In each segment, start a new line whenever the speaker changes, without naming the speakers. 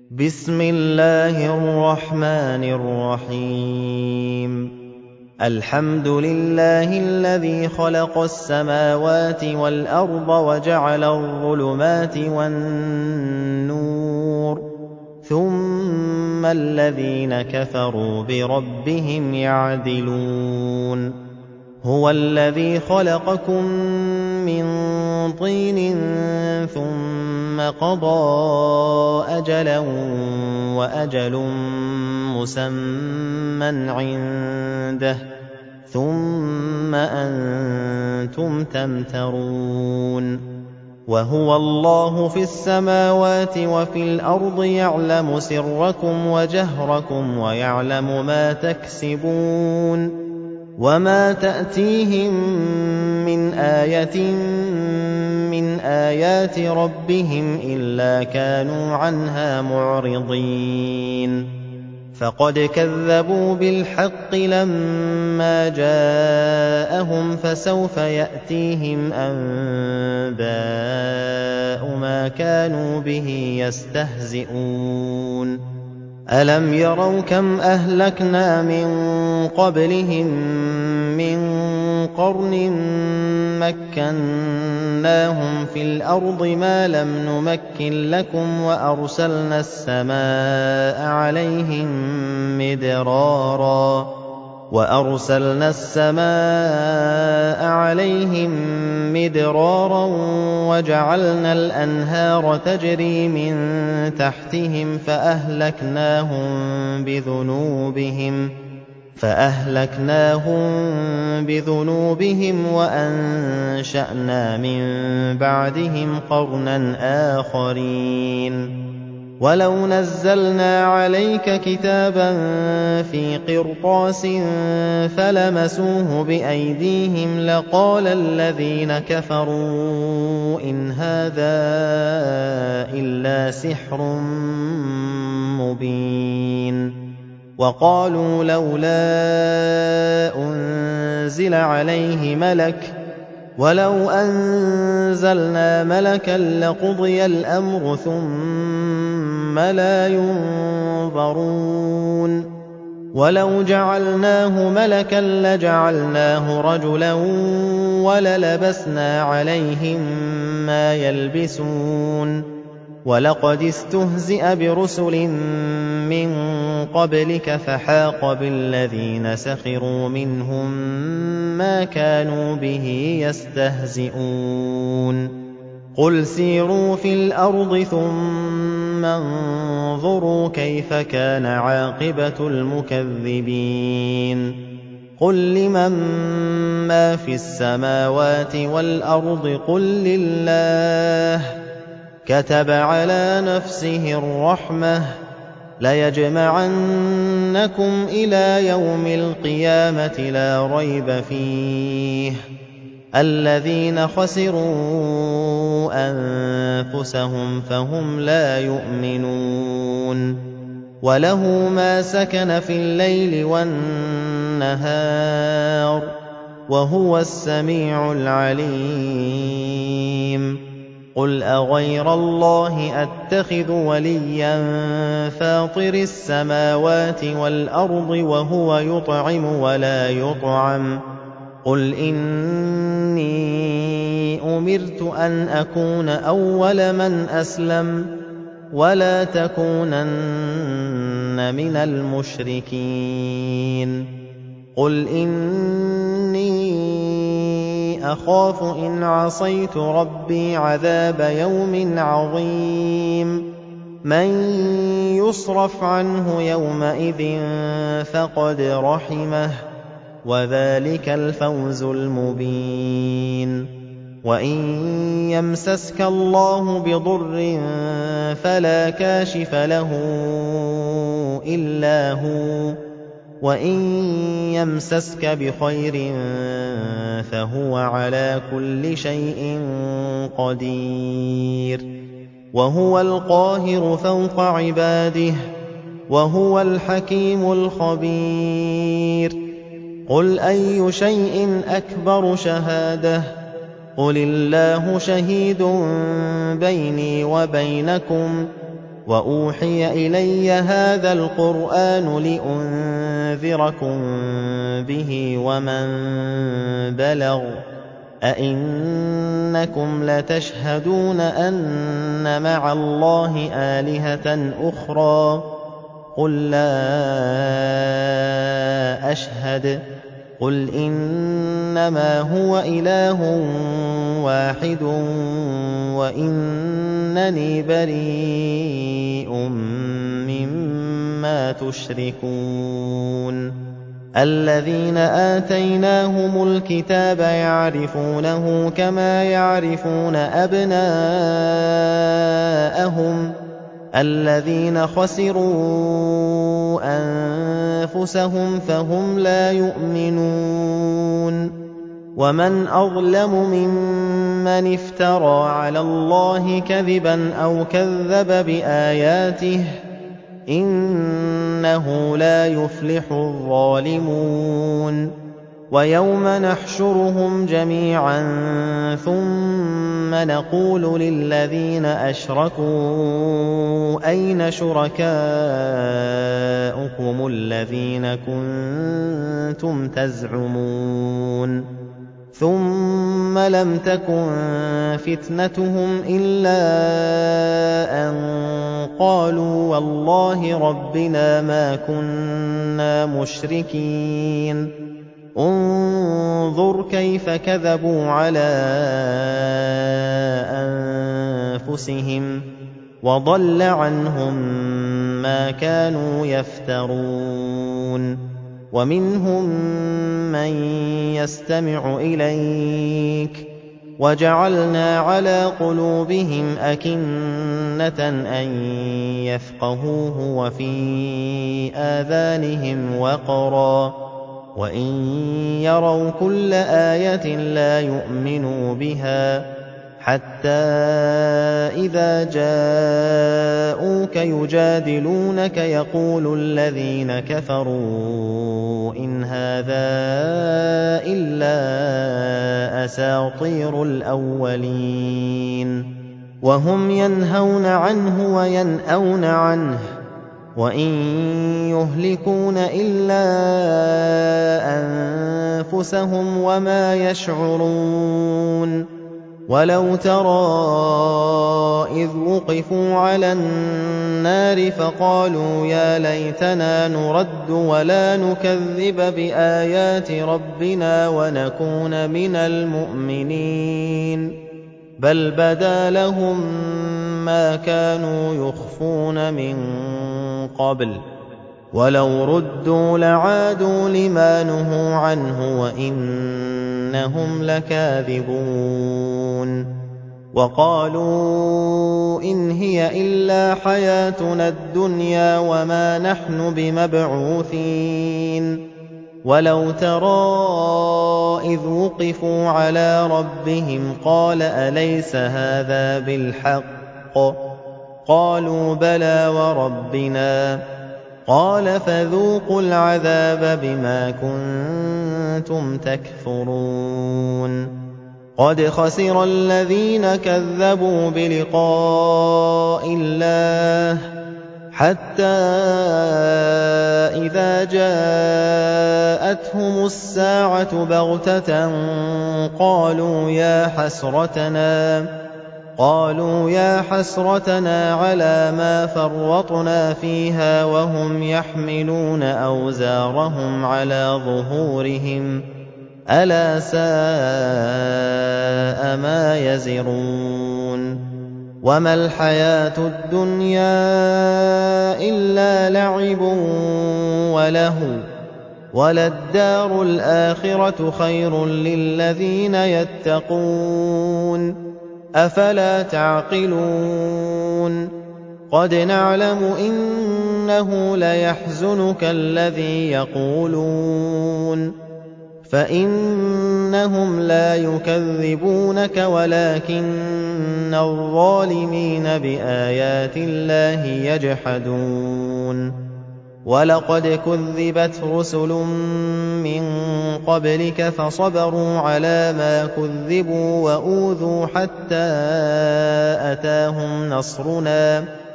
بسم الله الرحمن الرحيم الحمد لله الذي خلق السماوات والأرض وجعل الظلمات والنور ثم الذين كفروا بربهم يعدلون هو الذي خلقكم من طين ثم قضى أجلا وأجل مسمى عنده ثم أنتم تمترون وهو الله في السماوات وفي الأرض يعلم سركم وجهركم ويعلم ما تكسبون وما تأتيهم من آية من آيات ربهم إلا كانوا عنها معرضين فقد كذبوا بالحق لما جاءهم فسوف يأتيهم أنباء ما كانوا به يستهزئون ألم يروا كم أهلكنا من قبلهم من قرن مكناهم في الأرض ما لم نمكن لكم وأرسلنا السماء عليهم مدرارا وجعلنا الأنهار تجري من تحتهم فأهلكناهم بذنوبهم وأنشأنا من بعدهم قرنا آخرين ولو نزلنا عليك كتابا في قرطاس فلمسوه بأيديهم لقال الذين كفروا إن هذا إلا سحر مبين وقالوا لولا أنزل عليه ملك ولو أنزلنا ملكا لقضي الأمر ثم لا ينظرون ولو جعلناه ملكا لجعلناه رجلا وللبسنا عليهم ما يلبسون ولقد استهزئ برسل من قبلك فحاق بالذين سخروا منهم ما كانوا به يستهزئون قل سيروا في الأرض ثم انظروا كيف كان عاقبة المكذبين قل لمن ما في السماوات والأرض قل لله كتب على نفسه الرحمة ليجمعنكم إلى يوم القيامة لا ريب فيه الذين خسروا أنفسهم فهم لا يؤمنون وله ما سكن في الليل والنهار وهو السميع العليم قل أغير الله أتخذ وليا فاطر السماوات والأرض وهو يطعم ولا يطعم قل إني أمرت أن أكون أول من أسلم ولا تكونن من المشركين قل إني أخاف إن عصيت ربي عذاب يوم عظيم من يصرف عنه يومئذ فقد رحمه وذلك الفوز المبين وإن يمسسك الله بضر فلا كاشف له إلا هو وإن يمسسك بخير فهو على كل شيء قدير وهو القاهر فوق عباده وهو الحكيم الخبير قل أي شيء أكبر شهادة قل الله شهيد بيني وبينكم وَأُوحِيَ إِلَيَّ هَٰذَا الْقُرْآنُ لِأُنذِرَكُم بِهِ وَمَن بَلَغَ ۚ أَئِنَّكُمْ لَتَشْهَدُونَ أَنَّ مَعَ اللَّهِ آلِهَةً أُخْرَىٰ ۚ قُل لَّا أَشْهَدُ ۚ قُلْ إِنَّمَا هُوَ إِلَٰهٌ وَاحِدٌ وَإِنَّنِي بَرِيءٌ مِّمَّا تُشْرِكُونَ الَّذِينَ آتَيْنَاهُمُ الْكِتَابَ يَعْرِفُونَهُ كَمَا يَعْرِفُونَ أَبْنَاءَهُمُ ۘ الَّذِينَ خَسِرُوا أَنفُسَهُمْ فَهُمْ لَا يُؤْمِنُونَ وَمَنْ أَظْلَمُ مِمَّنِ افْتَرَىٰ عَلَى اللَّهِ كَذِبًا أَوْ كَذَّبَ بِآيَاتِهِ ۚ إِنَّهُ لَا يُفْلِحُ الظَّالِمُونَ وَيَوْمَ نَحْشُرُهُمْ جَمِيعًا ثُمَّ نَقُولُ لِلَّذِينَ أَشْرَكُوا أَيْنَ شُرَكَاؤُكُمُ الَّذِينَ كُنتُمْ تَزْعُمُونَ ثُمَّ لَمْ تَكُن فِتْنَتُهُمْ إِلَّا أَن قَالُوا وَاللَّهِ رَبِّنَا مَا كُنَّا مُشْرِكِينَ انظُرْ كَيْفَ كَذَبُوا عَلَىٰ أَنفُسِهِمْ ۖ وَضَلَّ عَنْهُم مَّا كَانُوا يَفْتَرُونَ وَمِنْهُم مَّن يَسْتَمِعُ إِلَيْكَ ۖ وَجَعَلْنَا عَلَىٰ قُلُوبِهِمْ أَكِنَّةً أَن يَفْقَهُوهُ وَفِي آذَانِهِمْ وَقْرًا ۚ وَإِن يَرَوْا كُلَّ آيَةٍ لَّا يُؤْمِنُوا بِهَا ۚ حَتَّىٰ إِذَا جَاءُوكَ يُجَادِلُونَكَ يَقُولُ الَّذِينَ كَفَرُوا إِنْ هَٰذَا إِلَّا أَسَاطِيرُ الْأَوَّلِينَ وَهُمْ يَنْهَوْنَ عَنْهُ وَيَنْأَوْنَ عَنْهُ وَإِن يُهْلِكُونَ إِلَّا أَنفُسَهُمْ وَمَا يَشْعُرُونَ وَلَوْ تَرَىٰ إِذْ وُقِفُوا عَلَى النَّارِ فَقَالُوا يَا لَيْتَنَا نُرَدُّ وَلَا نُكَذِّبَ بِآيَاتِ رَبِّنَا وَنَكُونَ مِنَ الْمُؤْمِنِينَ بَلْ بَدَا لَهُم مَّا كَانُوا يُخْفُونَ مِن قَبْلُ ۚ وَلَوْ رُدُّوا لَعَادُوا لِمَا نُهُوا عَنْهُ وَإِنَّهُمْ لَكَاذِبُونَ وَقَالُوا إِنْ هِيَ إِلَّا حَيَاتُنَا الدُّنْيَا وَمَا نَحْنُ بِمَبْعُوثِينَ وَلَوْ تَرَىٰ إِذْ وُقِفُوا عَلَىٰ رَبِّهِمْ قَالَ أَلَيْسَ هَٰذَا بِالْحَقِّ ۖ قَالُوا بَلَىٰ وَرَبِّنَا ۚ قَالَ فَذُوقُوا الْعَذَابَ بِمَا كُنتُمْ تَكْفُرُونَ قَدْ خَسِرَ الَّذِينَ كَذَّبُوا بِلِقَاءِ اللَّهِ حَتَّىٰ إِذَا جَاءَتْهُمُ السَّاعَةُ بَغْتَةً قَالُوا يَا حَسْرَتَنَا عَلَىٰ مَا فَرَّطْنَا فِيهَا وَهُمْ يَحْمِلُونَ أَوْزَارَهُمْ عَلَىٰ ظُهُورِهِمْ ۚ أَلَا سَاءَ مَا يَزِرُونَ وَمَا الْحَيَاةُ الدُّنْيَا إِلَّا لَعِبٌ وَلَهْوٌ ۖ وَلَلدَّارُ الْآخِرَةُ خَيْرٌ لِّلَّذِينَ يَتَّقُونَ ۗ أَفَلَا تَعْقِلُونَ قَدْ نَعْلَمُ إِنَّهُ لَيَحْزُنُكَ الَّذِي يَقُولُونَ فَإِنَّهُمْ لَا يُكَذِّبُونَكَ وَلَٰكِنَّ الظَّالِمِينَ بِآيَاتِ اللَّهِ يَجْحَدُونَ وَلَقَدْ كُذِّبَتْ رُسُلٌ مِّن قَبْلِكَ فَصَبَرُوا عَلَىٰ مَا كُذِّبُوا وَأُوذُوا حَتَّىٰ أَتَاهُمْ نَصْرُنَا ۚ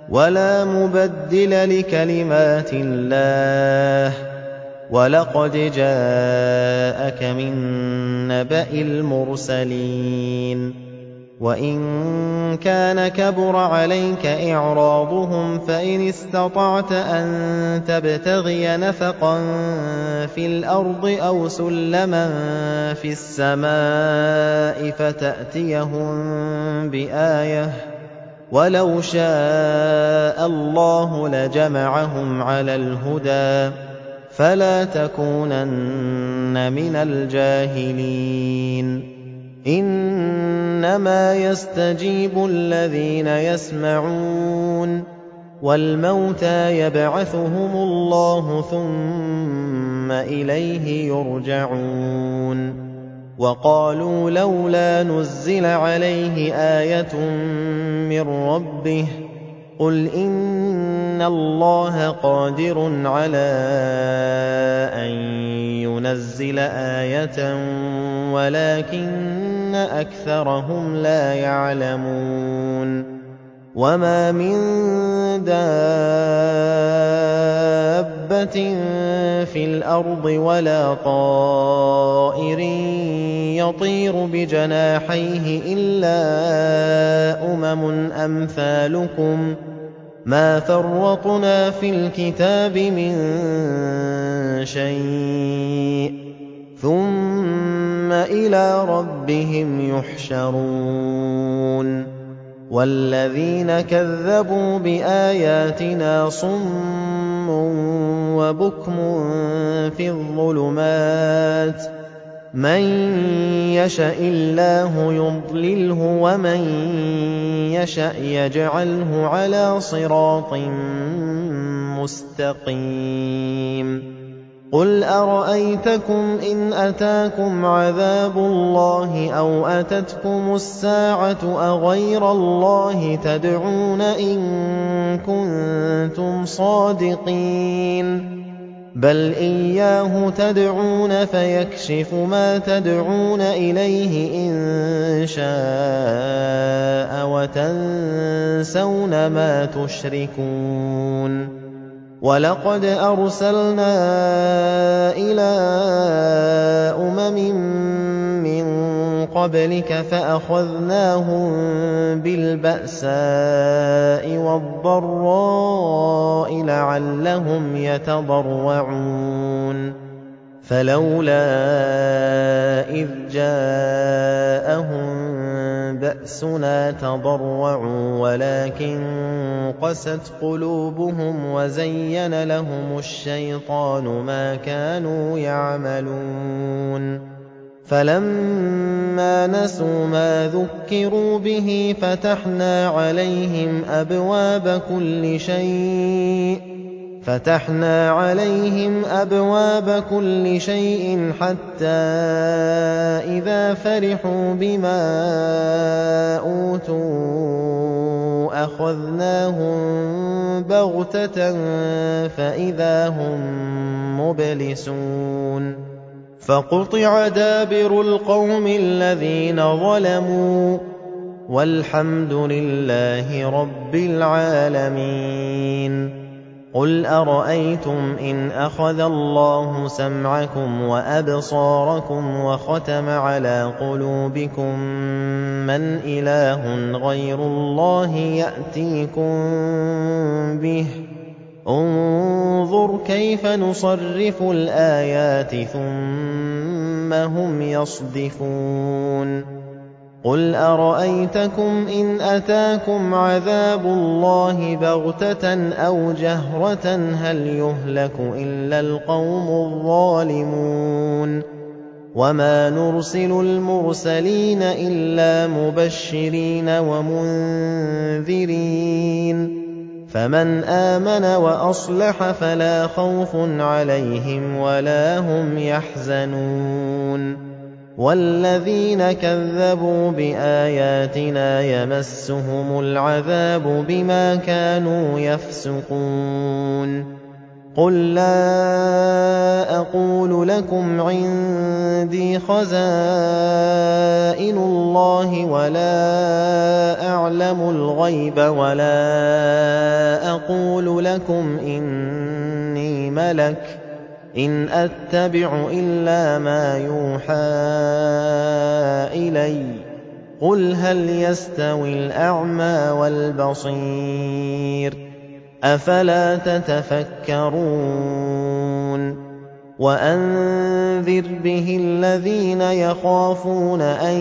وَلَا مُبَدِّلَ لِكَلِمَاتِ اللَّهِ ۚ وَلَقَدْ جَاءَكَ مِن نَّبَإِ الْمُرْسَلِينَ وَإِن كَانَ كَبُرَ عَلَيْكَ إِعْرَاضُهُمْ فَإِنِ اسْتَطَعْتَ أَن تَبْتَغِيَ نَفَقًا فِي الْأَرْضِ أَوْ سُلَّمًا فِي السَّمَاءِ فَتَأْتِيَهُم بِآيَةٍ ۚ وَلَوْ شَاءَ اللَّهُ لَجَمَعَهُمْ عَلَى الْهُدَىٰ فَلَا تَكُونَنَّ مِنَ الْجَاهِلِينَ إِنَّمَا يَسْتَجِيبُ الَّذِينَ يَسْمَعُونَ ۘ وَالْمَوْتَىٰ يَبْعَثُهُمُ اللَّهُ ثُمَّ إِلَيْهِ يُرْجَعُونَ وَقَالُوا لَوْلَا نُزِّلَ عَلَيْهِ آيَةٌ مِّن رَّبِّهِ ۖ قُلْ إِنَّ اللَّهَ قَادِرٌ عَلَىٰ أَن يُنَزِّلَ آيَةً وَلَٰكِنَّ أَكْثَرَهُمْ لَا يَعْلَمُونَ وَمَا مِن دَابَّةٍ فِي الْأَرْضِ وَلَا طَائِرٍ يَطِيرُ بِجَنَاحَيْهِ إِلَّا أُمَمٌ أَمْثَالُكُم ۚ مَّا فَرَّطْنَا فِي الْكِتَابِ مِن شَيْءٍ ۚ ثُمَّ إِلَىٰ رَبِّهِمْ يُحْشَرُونَ وَالَّذِينَ كَذَّبُوا بِآيَاتِنَا صُمٌّ وَبُكْمٌ فِي الظُّلُمَاتِ ۗ مَن يَشَإِ اللَّهُ يُضْلِلْهُ وَمَن يَشَأْ يَجْعَلْهُ عَلَىٰ صِرَاطٍ مُّسْتَقِيمٍ قُلْ أَرَأَيْتَكُمْ إِنْ أَتَاكُمْ عَذَابُ اللَّهِ أَوْ أَتَتْكُمُ السَّاعَةُ أَغَيْرَ اللَّهِ تَدْعُونَ إِن كُنتُمْ صَادِقِينَ بَلْ إِيَّاهُ تَدْعُونَ فَيَكْشِفُ مَا تَدْعُونَ إِلَيْهِ إِن شَاءَ وَتَنسَوْنَ مَا تُشْرِكُونَ وَلَقَدْ أَرْسَلْنَا إِلَىٰ أُمَمٍ مِّن قَبْلِكَ فَأَخَذْنَاهُم بِالْبَأْسَاءِ وَالضَّرَّاءِ لَعَلَّهُمْ يَتَضَرَّعُونَ فَلَوْلَا إِذْ جَاءَهُم بَأْسُنَا تَضَرَّعُوا وَلَٰكِن قَسَتْ قُلُوبُهُمْ وَزَيَّنَ لَهُمُ الشَّيْطَانُ مَا كَانُوا يَعْمَلُونَ فَلَمَّا نَسُوا مَا ذُكِّرُوا بِهِ فَتَحْنَا عَلَيْهِمْ أَبْوَابَ كُلِّ شَيْءٍ حَتَّىٰ إِذَا فَرِحُوا بِمَا أُوتُوا أَخَذْنَاهُم بَغْتَةً فَإِذَا هُم مُّبْلِسُونَ فَقُطِعَ دَابِرُ الْقَوْمِ الَّذِينَ ظَلَمُوا ۚ وَالْحَمْدُ لِلَّهِ رَبِّ الْعَالَمِينَ قُلْ أَرَأَيْتُمْ إِنْ أَخَذَ اللَّهُ سَمْعَكُمْ وَأَبْصَارَكُمْ وَخَتَمَ عَلَىٰ قُلُوبِكُم مَّنْ إِلَٰهٌ غَيْرُ اللَّهِ يَأْتِيكُم بِهِ ۗ انظُرْ كَيْفَ نُصَرِّفُ الْآيَاتِ ثُمَّ هُمْ يَصْدِفُونَ قُلْ أَرَأَيْتَكُمْ إِنْ أَتَاكُمْ عَذَابُ اللَّهِ بَغْتَةً أَوْ جَهْرَةً هَلْ يُهْلَكُ إِلَّا الْقَوْمُ الظَّالِمُونَ وَمَا نُرْسِلُ الْمُرْسَلِينَ إِلَّا مُبَشِّرِينَ وَمُنذِرِينَ فَمَنْ آمَنَ وَأَصْلَحَ فَلَا خَوْفٌ عَلَيْهِمْ وَلَا هُمْ يَحْزَنُونَ وَالَّذِينَ كَذَّبُوا بِآيَاتِنَا يَمَسُّهُمُ الْعَذَابُ بِمَا كَانُوا يَفْسُقُونَ قُل لَّا أَقُولُ لَكُمْ عِندِي خَزَائِنُ اللَّهِ وَلَا أَعْلَمُ الْغَيْبَ وَلَا أَقُولُ لَكُمْ إِنِّي مَلَكٌ ۖ إِنْ أَتَّبِعُ إِلَّا مَا يُوحَىٰ إِلَيَّ ۚ قُلْ هَلْ يَسْتَوِي الْأَعْمَىٰ وَالْبَصِيرُ ۚ أَفَلَا تَتَفَكَّرُونَ وَأَنذِرْ بِهِ الَّذِينَ يَخَافُونَ أَن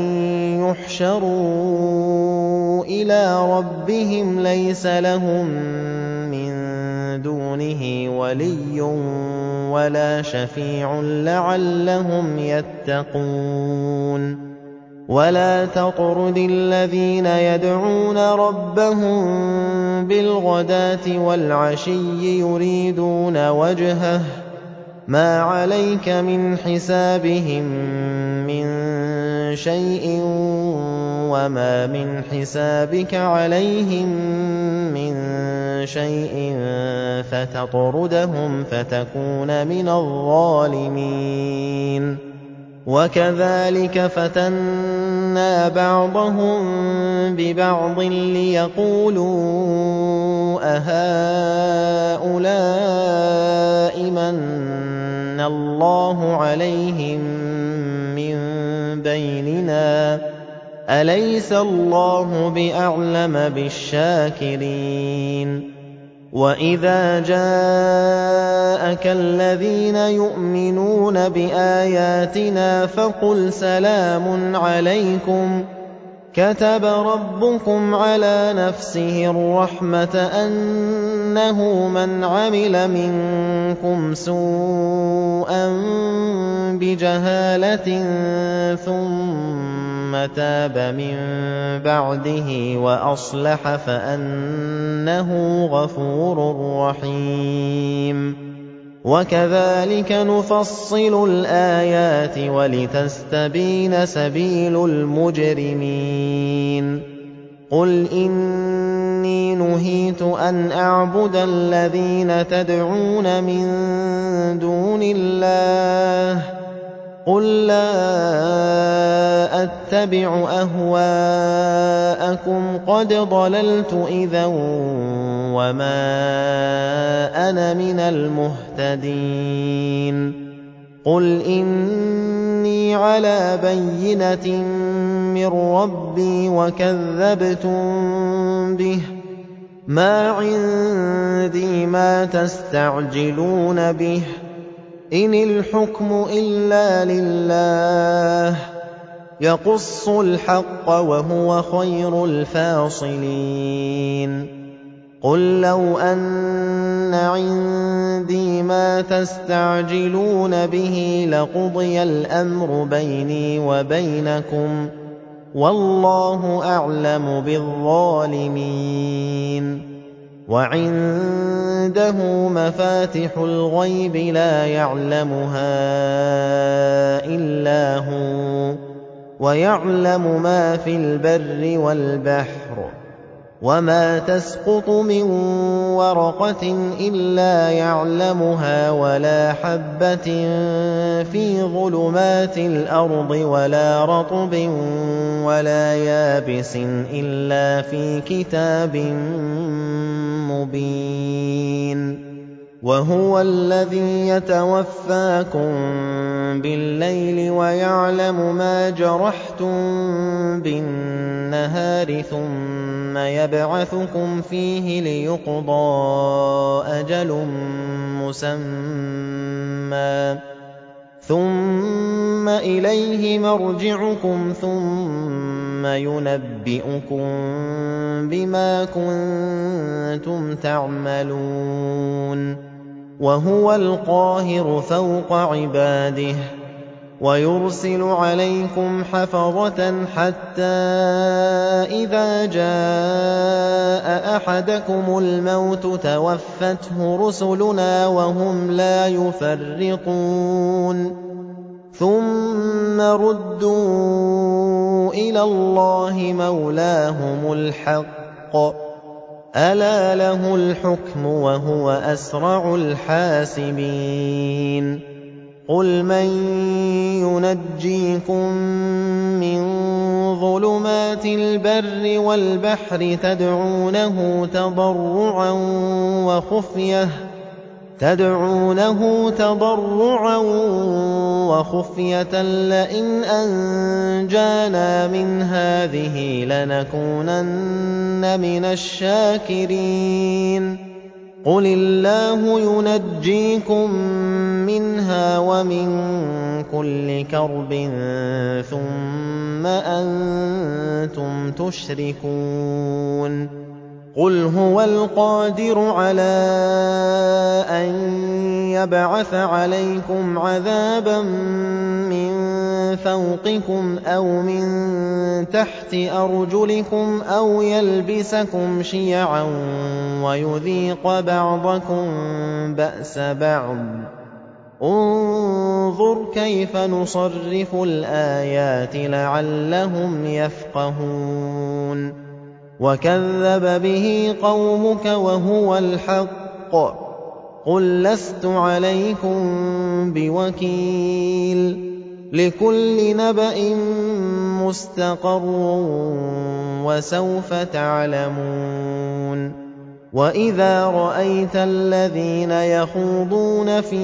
يُحْشَرُوا إِلَىٰ رَبِّهِمْ لَيْسَ لَهُم مِّن دُونِهِ وَلِيٌّ وَلَا شَفِيعٌ لَّعَلَّهُمْ يَتَّقُونَ وَلَا تَطْرُدِ الَّذِينَ يَدْعُونَ رَبَّهُم بِالْغَدَاةِ وَالْعَشِيِّ يُرِيدُونَ وَجْهَهُ ۖ مَا عَلَيْكَ مِنْ حِسَابِهِم مِّن شَيْءٍ وَمَا مِنْ حِسَابِكَ عَلَيْهِم مِّن شَيْءٍ فَتَطْرُدَهُمْ فَتَكُونَ مِنَ الظَّالِمِينَ وَكَذَٰلِكَ فَتَنَّا بَعْضَهُم بِبَعْضٍ لِّيَقُولُوا أَهَٰؤُلَاءِ مَنَّ اللَّهُ عَلَيْهِم مِّن بَيْنِنَا ۗ أَلَيْسَ اللَّهُ بِأَعْلَمَ بِالشَّاكِرِينَ وَإِذَا جَاءَكَ الَّذِينَ يُؤْمِنُونَ بِآيَاتِنَا فَقُلْ سَلَامٌ عَلَيْكُمْ ۖ كَتَبَ رَبُّكُمْ عَلَىٰ نَفْسِهِ الرَّحْمَةَ أَنَّهُ مَنْ عَمِلَ مِنكُمْ سُوءًا بِجَهَالَةٍ ثُمَّ تَابَ مِن بَعْدِهِ وَأَصْلَحَ فَأَنَّهُ غَفُورٌ رَّحِيمٌ وَكَذَٰلِكَ نُفَصِّلُ الْآيَاتِ وَلِتَسْتَبِينَ سَبِيلُ الْمُجْرِمِينَ قُلْ إِنِّي نُهِيتُ أَنْ أَعْبُدَ الَّذِينَ تَدْعُونَ مِن دُونِ اللَّهِ ۚ قُل لَّا أَتَّبِعُ أَهْوَاءَكُمْ قَدْ ضَلَلْتُ إِذًا وَمَا أَنَا مِنَ الْمُهْتَدِينَ قُلْ إِنِّي عَلَىٰ بَيِّنَةٍ مِّن رَّبِّي وَكَذَّبْتُم بِهِ ۚ مَا عِندِي مَا تَسْتَعْجِلُونَ بِهِ ۚ إِنِ الْحُكْمُ إِلَّا لِلَّهِ ۖ يَقُصُّ الْحَقَّ وَهُوَ خَيْرُ الْفَاصِلِينَ قُل لَّوْ أَنَّ عِندِي مَا تَسْتَعْجِلُونَ بِهِ لَقُضِيَ الْأَمْرُ بَيْنِي وَبَيْنَكُمْ ۗ وَاللَّهُ أَعْلَمُ بِالظَّالِمِينَ وَعِندَهُ مَفَاتِحُ الْغَيْبِ لَا يَعْلَمُهَا إِلَّا هُوَ ۚ وَيَعْلَمُ مَا فِي الْبَرِّ وَالْبَحْرِ ۚ وَمَا تَسْقُطُ مِن وَرَقَةٍ إِلَّا يَعْلَمُهَا وَلَا حَبَّةٍ فِي ظُلُمَاتِ الْأَرْضِ وَلَا رَطْبٍ وَلَا يَابِسٍ إِلَّا فِي كِتَابٍ مُّبِينٍ وَهُوَ الَّذِي يَتَوَفَّاكُم بِاللَّيْلِ وَيَعْلَمُ مَا جَرَحْتُم بِالنَّهَارِ ثُمَّ يَبْعَثُكُمْ فِيهِ لِيُقْضَىٰ أَجَلٌ مُّسَمًّى ۖ ثُمَّ إِلَيْهِ مَرْجِعُكُمْ ثُمَّ يُنَبِّئُكُم بِمَا كُنتُمْ تَعْمَلُونَ وَهُوَ الْقَاهِرُ فَوْقَ عِبَادِهِ وَيُرْسِلُ عَلَيْكُمْ حَفَظَةً حَتَّىٰ إِذَا جَاءَ أَحَدَكُمُ الْمَوْتُ تَوَفَّتْهُ رُسُلُنَا وَهُمْ لَا يُفَرِّطُونَ ثُمَّ رُدُّوا إِلَى اللَّهِ مَوْلَاهُمُ الْحَقِّ ۖ أَلَا لَهُ الْحُكْمُ وَهُوَ أَسْرَعُ الْحَاسِبِينَ قُلْ مَن يُنَجِّيكُم مِّن ظُلُمَاتِ الْبَرِّ وَالْبَحْرِ تَدْعُونَهُ تَضَرُّعًا وَخُفْيَةً لَّئِنْ أَنجَانَا مِنْ هَٰذِهِ لَنَكُونَنَّ مِنَ الشَّاكِرِينَ قُلِ اللَّهُ يُنَجِّيكُم مِّنْهَا وَمِن كُلِّ كَرْبٍ ثُمَّ أَنتُمْ تُشْرِكُونَ قُلْ هُوَ الْقَادِرُ عَلَىٰ أَن يَبْعَثَ عَلَيْكُمْ عَذَابًا مِّن فَوْقِكُمْ أَوْ مِن تَحْتِ أَرْجُلِكُمْ أَوْ يَلْبِسَكُمْ شِيَعًا وَيُذِيقَ بَعْضَكُم بَأْسَ بَعْضٍ ۗ انظُرْ كَيْفَ نُصَرِّفُ الْآيَاتِ لَعَلَّهُمْ يَفْقَهُونَ وَكَذَّبَ بِهِ قَوْمُكَ وَهُوَ الْحَقُّ ۚ قُل لَّسْتُ عَلَيْكُم بِوَكِيلٍ لِّكُلِّ نَبَإٍ مُّسْتَقَرٌّ وَسَوْفَ تَعْلَمُونَ وَإِذَا رَأَيْتَ الَّذِينَ يَخُوضُونَ فِي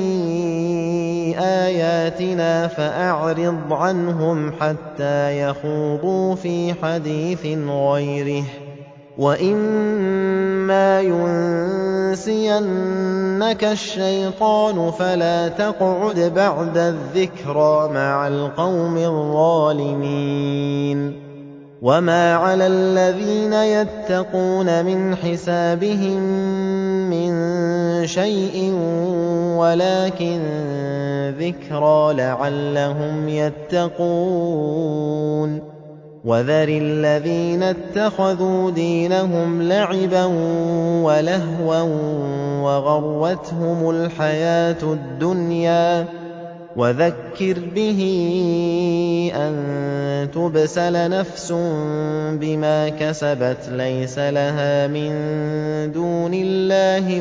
آيَاتِنَا فَأَعْرِضْ عَنْهُمْ حَتَّىٰ يَخُوضُوا فِي حَدِيثٍ غَيْرِهِ ۚ وَإِمَّا يُنسِيَنَّكَ الشَّيْطَانُ فَلَا تَقْعُدْ بَعْدَ الذِّكْرَىٰ مَعَ الْقَوْمِ الظَّالِمِينَ وَمَا عَلَى الَّذِينَ يَتَّقُونَ مِنْ حِسَابِهِم مِّن شَيْءٍ وَلَٰكِن ذِكْرَىٰ لَعَلَّهُمْ يَتَّقُونَ وَذَرِ الَّذِينَ اتَّخَذُوا دِينَهُمْ لَعِبًا وَلَهْوًا وَغَرَّتْهُمُ الْحَيَاةُ الدُّنْيَا وَذَكِّرْ بِهِ أَن تُبْسَلَ نَفْسٌ بِمَا كَسَبَتْ لَيْسَ لَهَا مِن دُونِ اللَّهِ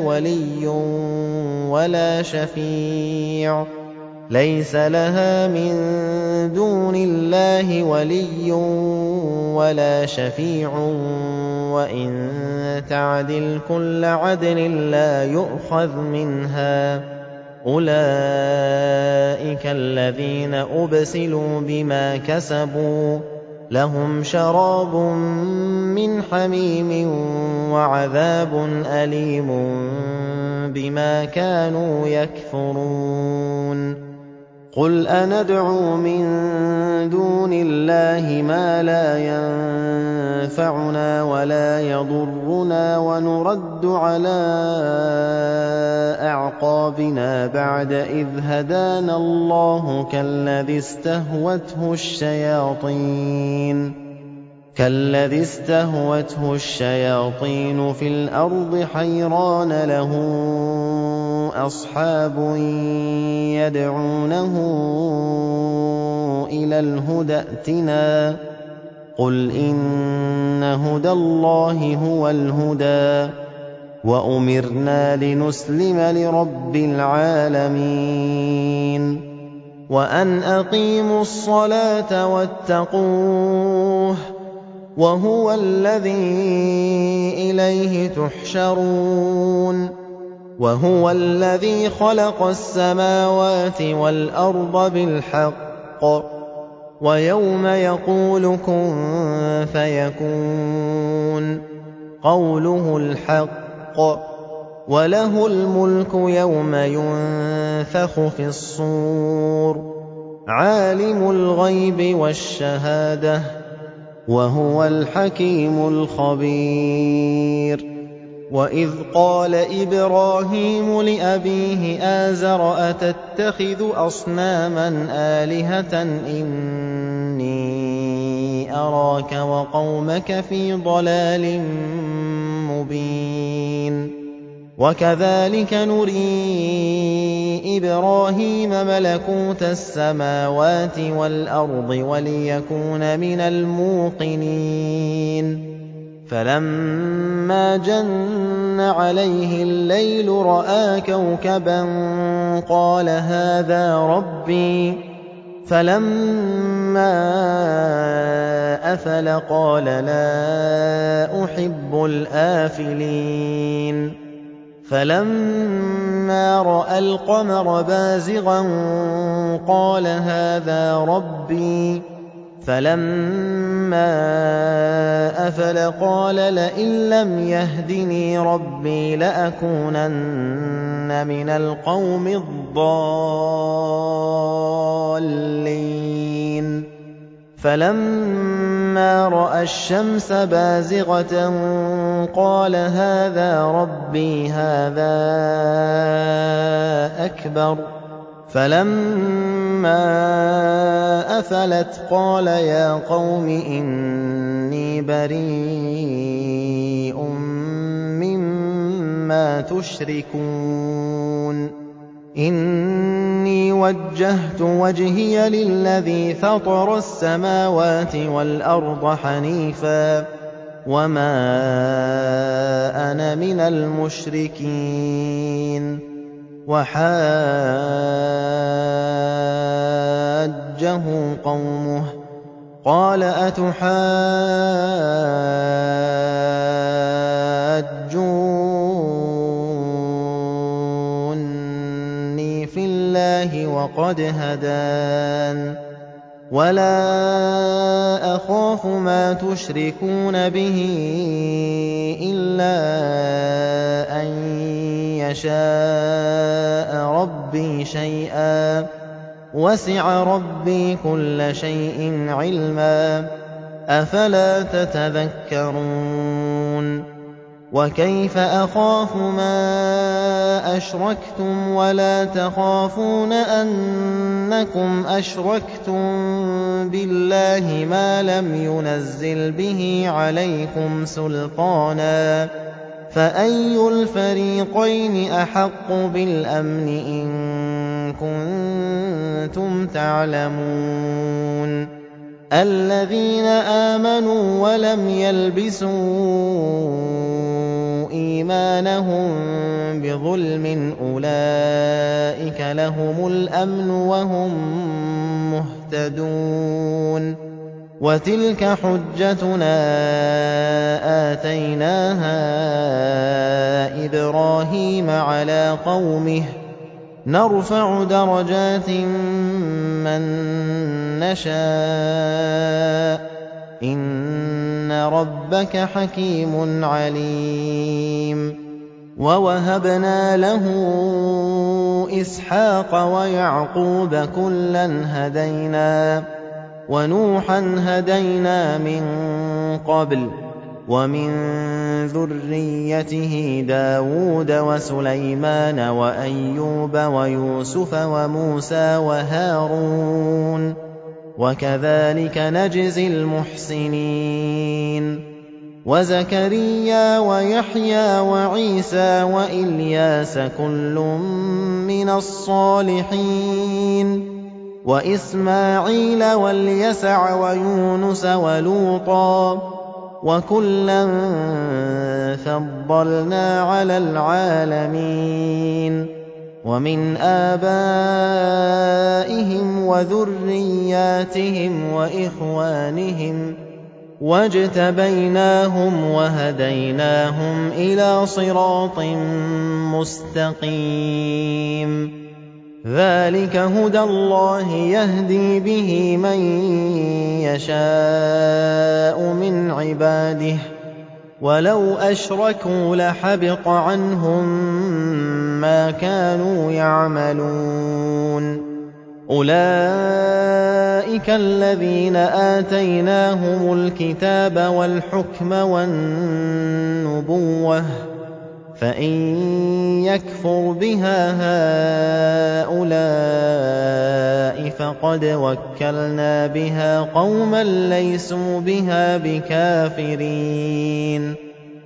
وَلِيٌّ وَلَا شَفِيعٌ وَإِن تَعْدِلْ كُلَّ عَدْلٍ لَّا يُؤْخَذْ مِنْهَا ۗ أُولَٰئِكَ الَّذِينَ أُبْسِلُوا بِمَا كَسَبُوا ۖ لَهُمْ شَرَابٌ مِّنْ حَمِيمٍ وَعَذَابٌ أَلِيمٌ بِمَا كَانُوا يَكْفُرُونَ قُلْ أَنَدْعُو مِن دُونِ اللَّهِ مَا لَا يَنفَعُنَا وَلَا يَضُرُّنَا وَنُرَدُّ عَلَىٰ أَعْقَابِنَا بَعْدَ إِذْ هَدَانَا اللَّهُ كَالَّذِي اسْتَهْوَتْهُ الشَّيَاطِينُ فِي الْأَرْضِ حَيْرَانَ لَهُ أَصْحَابٌ يَدْعُونَهُ إِلَى الْهُدَى ائْتِنَا ۗ قُلْ إِنَّ هُدَى اللَّهِ هُوَ الْهُدَىٰ ۖ وَأُمِرْنَا لِنُسْلِمَ لِرَبِّ الْعَالَمِينَ وَأَنْ أَقِيمُوا الصَّلَاةَ وَاتَّقُوهُ ۚ وَهُوَ الَّذِي إِلَيْهِ تُحْشَرُونَ وَهُوَ الَّذِي خَلَقَ السَّمَاوَاتِ وَالْأَرْضَ بِالْحَقِّ ۖ وَيَوْمَ يَقُولُ كُن فَيَكُونُ قَوْلُهُ الْحَقُّ ۚ وَلَهُ الْمُلْكُ يَوْمَ يُنفَخُ فِي الصُّورِ عَالِمُ الْغَيْبِ وَالشَّهَادَةِ ۚ وَهُوَ الْحَكِيمُ الْخَبِيرُ وَإِذْ قَالَ إِبْرَاهِيمُ لِأَبِيهِ آزَرَ أَتَتَّخِذُ أَصْنَامًا آلِهَةً إِنِّي أَرَاكَ وَقَوْمَكَ فِي ضَلَالٍ مُّبِينٍ وَكَذَٰلِكَ نُرِي إِبْرَاهِيمَ مَلَكُوتَ السَّمَاوَاتِ وَالْأَرْضِ وَلِيَكُونَ مِنَ الْمُوقِنِينَ فَلَمَّا جَنَّ عَلَيْهِ اللَّيْلُ رَأَىٰ كَوْكَبًا قَالَ هَٰذَا رَبِّي فَلَمَّا أَفَلَ قَالَ لَا أُحِبُّ الْآفِلِينَ فَلَمَّا رَأَى الْقَمَرَ بَازِغًا قَالَ هَٰذَا رَبِّي فَلَمَّا أَفَلَ قَالَ لَئِن لَّمْ يَهْدِنِي رَبِّي لَأَكُونَنَّ مِنَ الْقَوْمِ الضَّالِّينَ فَلَمَّا رَأَى الشَّمْسَ بَازِغَةً قَالَ هَٰذَا رَبِّي هَٰذَا أَكْبَرُ فَلَمَّا أَفَلَتْ قَالَ يَا قَوْمِ إِنِّي بَرِيءٌ مِّمَّا تُشْرِكُونَ إِنِّي وَجَّهْتُ وَجْهِيَ لِلَّذِي فَطَرَ السَّمَاوَاتِ وَالْأَرْضَ حَنِيفًا وَمَا أَنَا مِنَ الْمُشْرِكِينَ وَحَاجَّهُ قَوْمُهُ قَالَ أَتُحَاجُّونِّي فِي اللَّهِ وَقَدْ هَدَانِ وَلَا أَخَافُ مَا تُشْرِكُونَ بِهِ إِلَّا أَن يَشَاءَ رَبِّي شَيْئًا وَسِعَ رَبِّي كُلَّ شَيْءٍ عِلْمًا أَفَلَا تَتَذَكَّرُونَ وَكَيْفَ أَخَافُ مَا أَشْرَكْتُمْ وَلَا تَخَافُونَ أَنَّكُمْ أَشْرَكْتُم بِاللَّهِ مَا لَمْ يُنَزِّلْ بِهِ عَلَيْكُمْ سُلْطَانًا فَأَيُّ الْفَرِيقَيْنِ أَحَقُّ بِالْأَمْنِ إِن كُنتُمْ تَعْلَمُونَ الَّذِينَ آمَنُوا وَلَمْ يَلْبِسُوا إِيمَانَهُم بِظُلْمٍ أُولَٰئِكَ لَهُمُ الْأَمْنُ وَهُم مُّهْتَدُونَ وَتِلْكَ حُجَّتُنَا آتَيْنَاهَا إِبْرَاهِيمَ عَلَىٰ قَوْمِهِ نَرْفَعُ دَرَجَاتٍ مَّن نَّشَاءُ ۗ إِنَّ رَبَّكَ حَكِيمٌ عَلِيمٌ وَوَهَبْنَا لَهُ إِسْحَاقَ وَيَعْقُوبَ ۖ كُلًّا هَدَيْنَا وَنُوحًا هَدَيْنَا مِن قَبْلُ ۖ وَمِن ذُرِّيَّتِهِ دَاوُودَ وَسُلَيْمَانَ وَأَيُّوبَ وَيُوسُفَ وَمُوسَىٰ وَهَارُونَ ۚ وَكَذَٰلِكَ نَجْزِي الْمُحْسِنِينَ وَزَكَرِيَّا وَيَحْيَىٰ وَعِيسَىٰ وَإِلْيَاسَ ۖ كُلٌّ مِّنَ الصَّالِحِينَ وَإِسْمَاعِيلَ وَالْيَسَعَ وَيُونُسَ وَلُوطًا ۚ وَكُلًّا فَضَّلْنَا عَلَى الْعَالَمِينَ وَمِنْ آبَائِهِمْ وَذُرِّيَّاتِهِمْ وَإِخْوَانِهِمْ ۖ وَاجْتَبَيْنَاهُمْ وَهَدَيْنَاهُمْ إِلَىٰ صِرَاطٍ مُّسْتَقِيمٍ ذَٰلِكَ هُدَى اللَّهِ يَهْدِي بِهِ مَن يَشَاءُ مِنْ عِبَادِهِ ۚ وَلَوْ أَشْرَكُوا لَحَبِطَ عَنْهُم مَّا كَانُوا يَعْمَلُونَ أُولَٰئِكَ الَّذِينَ آتَيْنَاهُمُ الْكِتَابَ وَالْحُكْمَ وَالنُّبُوَّةَ ۚ فَإِن يَكْفُرْ بِهَا هَٰؤُلَاءِ فَقَدْ وَكَّلْنَا بِهَا قَوْمًا لَّيْسُوا بِهَا بِكَافِرِينَ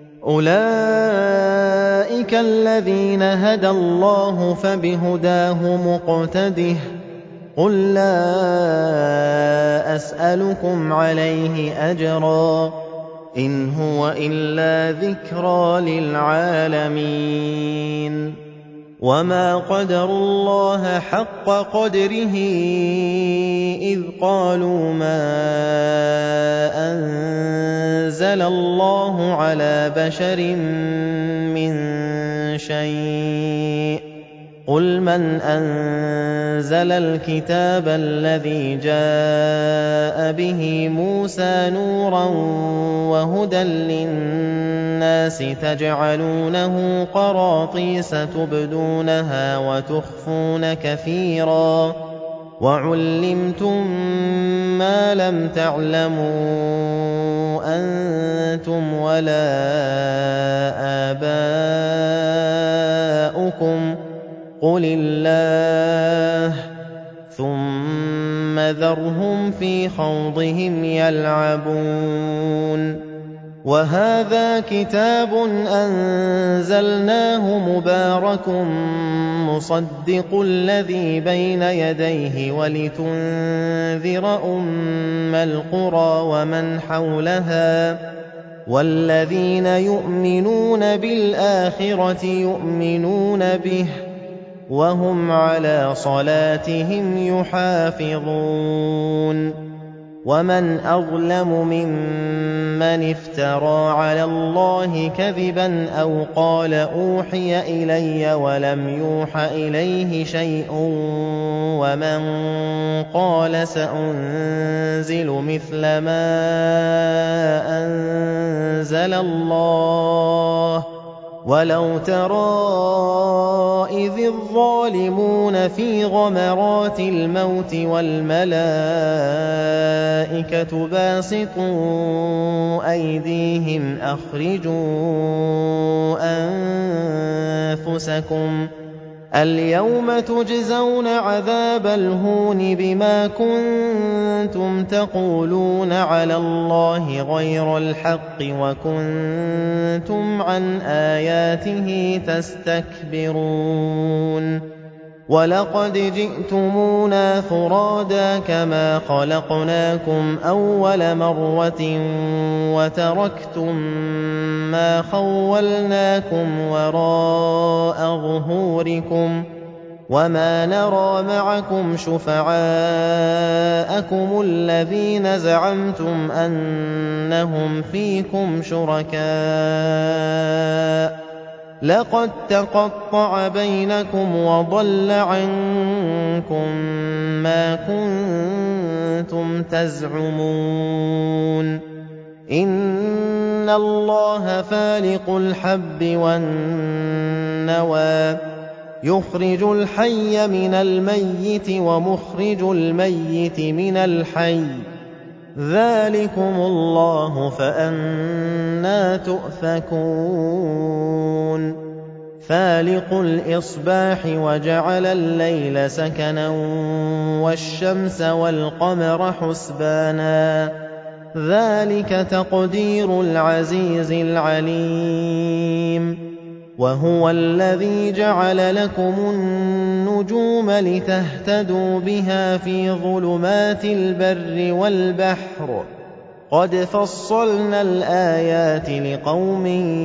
أُولَٰئِكَ الَّذِينَ هَدَى اللَّهُ فَبِهُدَاهُ مُقْتَدِهْ ۗ قُل لَّا أَسْأَلُكُمْ عَلَيْهِ أَجْرًا إِنْ هُوَ إِلَّا ذِكْرَىٰ لِلْعَالَمِينَ وَمَا قَدَرُوا اللَّهَ حَقَّ قَدْرِهِ إِذْ قَالُوا مَا أَنزَلَ اللَّهُ عَلَىٰ بَشَرٍ مِّن شَيْءٍ ۗ قُلْ مَنْ أَنزَلَ الْكِتَابَ الَّذِي جَاءَ بِهِ مُوسَىٰ نُورًا وَهُدًى لِّلنَّاسِ تَجْعَلُونَهُ قَرَاطِيسَ تُبْدُونَهَا وَتُخْفُونَ كَثِيرًا وَعُلِّمْتُم مَّا لَمْ تَعْلَمُوا أَنتُمْ وَلَا آبَاؤُكُمْ ۖ قُلِ اللَّهُ ۖ ثُمَّ ذَرْهُمْ فِي خَوْضِهِمْ يَلْعَبُونَ وَهَٰذَا كِتَابٌ أَنزَلْنَاهُ مُبَارَكٌ مُّصَدِّقُ الَّذِي بَيْنَ يَدَيْهِ وَلِتُنذِرَ أُمَّ الْقُرَىٰ وَمَنْ حَوْلَهَا ۚ وَالَّذِينَ يُؤْمِنُونَ بِالْآخِرَةِ يُؤْمِنُونَ بِهِ ۖ وَهُمْ عَلَىٰ صَلَاتِهِمْ يُحَافِظُونَ وَمَنْ أَظْلَمُ مِمَّنِ افْتَرَىٰ عَلَى اللَّهِ كَذِبًا أَوْ قَالَ أُوحِيَ إِلَيَّ وَلَمْ يُوحَ إِلَيْهِ شَيْءٌ وَمَن قَالَ سَأُنزِلُ مِثْلَ مَا أَنزَلَ اللَّهُ ۗ وَلَوْ تَرَىٰ إِذِ الظَّالِمُونَ فِي غَمَرَاتِ الْمَوْتِ وَالْمَلَائِكَةُ بَاسِطُو أَيْدِيهِمْ أَخْرِجُوا أَنفُسَكُمُ الْيَوْمَ تُجْزَوْنَ عَذَابَ الْهُونِ بِمَا كُنتُمْ تَقُولُونَ عَلَى اللَّهِ غَيْرَ الْحَقِّ وَكُنتُمْ عَنْ آيَاتِهِ تَسْتَكْبِرُونَ وَلَقَدْ جِئْتُمُونَا فُرَادَىٰ كَمَا خَلَقْنَاكُمْ أَوَّلَ مَرَّةٍ وَتَرَكْتُم مَّا خَوَّلْنَاكُمْ وَرَاءَ ظُهُورِكُمْ وَمَا نَرَىٰ مَعَكُمْ شُفَعَاءَكُمُ الَّذِينَ زَعَمْتُمْ أَنَّهُمْ فِيكُمْ شُرَكَاءُ ۚ لَقَد تَّقَطَّعَ بَيْنَكُمْ وَضَلَّ عَنكُم مَّا كُنتُمْ تَزْعُمُونَ إِنَّ اللَّهَ فَالِقُ الْحَبِّ وَالنَّوَىٰ يُخْرِجُ الْحَيَّ مِنَ الْمَيِّتِ وَمُخْرِجُ الْمَيِّتِ مِنَ الْحَيِّ ۚ ذَٰلِكُمُ اللَّهُ فَأَنَّىٰ تُؤْفَكُونَ فَالِقُ الْإِصْبَاحِ وَجَعَلَ اللَّيْلَ سَكَنًا وَالشَّمْسَ وَالْقَمَرَ حُسْبَانًا ۚ ذَٰلِكَ تَقْدِيرُ الْعَزِيزِ الْعَلِيمِ وَهُوَ الَّذِي جَعَلَ لَكُمُ النُّجُومَ لِتَهْتَدُوا بِهَا فِي ظُلُمَاتِ الْبَرِّ وَالْبَحْرِ ۗ قَدْ فَصَّلْنَا الْآيَاتِ لِقَوْمٍ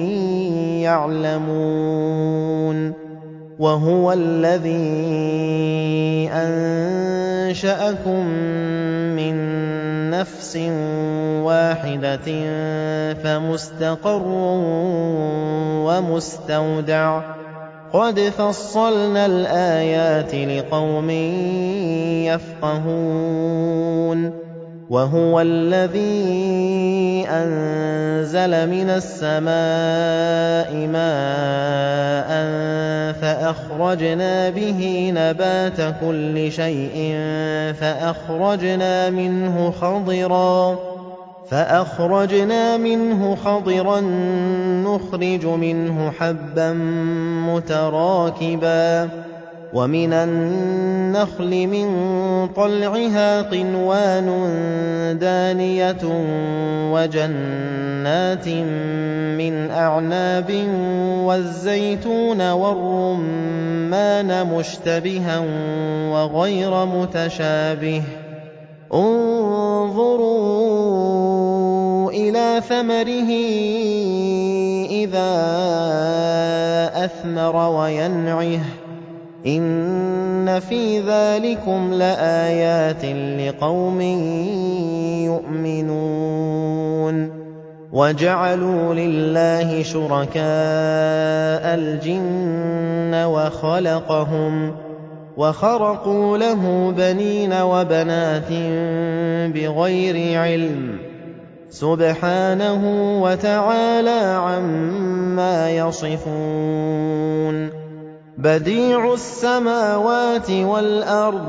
يَعْلَمُونَ وَهُوَ الَّذِي أَنشَأَكُم مِّن نَّفْسٍ وَاحِدَةٍ فَمُسْتَقَرٌّ وَمُسْتَوْدَعٌ ۗ قَدْ فَصَّلْنَا الْآيَاتِ لِقَوْمٍ يَفْقَهُونَ وَهُوَ الَّذِي أَنزَلَ مِنَ السَّمَاءِ مَاءً فَأَخْرَجْنَا بِهِ نَبَاتَ كُلِّ شَيْءٍ فَأَخْرَجْنَا مِنْهُ خَضِرًا نُّخْرِجُ مِنْهُ حَبًّا مُّتَرَاكِبًا وَمِنَ النَّخْلِ مِن طَلْعِهَا قِنْوَانٌ دَانِيَةٌ وَجَنَّاتٍ مِّنْ أَعْنَابٍ وَالزَّيْتُونَ وَالرُّمَّانَ مُشْتَبِهًا وَغَيْرَ مُتَشَابِهٍ ۗ انظُرُوا إِلَىٰ ثَمَرِهِ إِذَا أَثْمَرَ وَيَنْعِهِ ۚ إِنَّ فِي ذَٰلِكُمْ لَآيَاتٍ لِّقَوْمٍ يُؤْمِنُونَ وَجَعَلُوا لِلَّهِ شُرَكَاءَ الْجِنَّ وَخَلَقَهُمْ وَخَرَقُوا لَهُ بَنِينَ وَبَنَاتٍ بِغَيْرِ عِلْمٍ ۚ سُبْحَانَهُ وَتَعَالَىٰ عَمَّا يَصِفُونَ بَدِيعُ السَّمَاوَاتِ وَالْأَرْضِ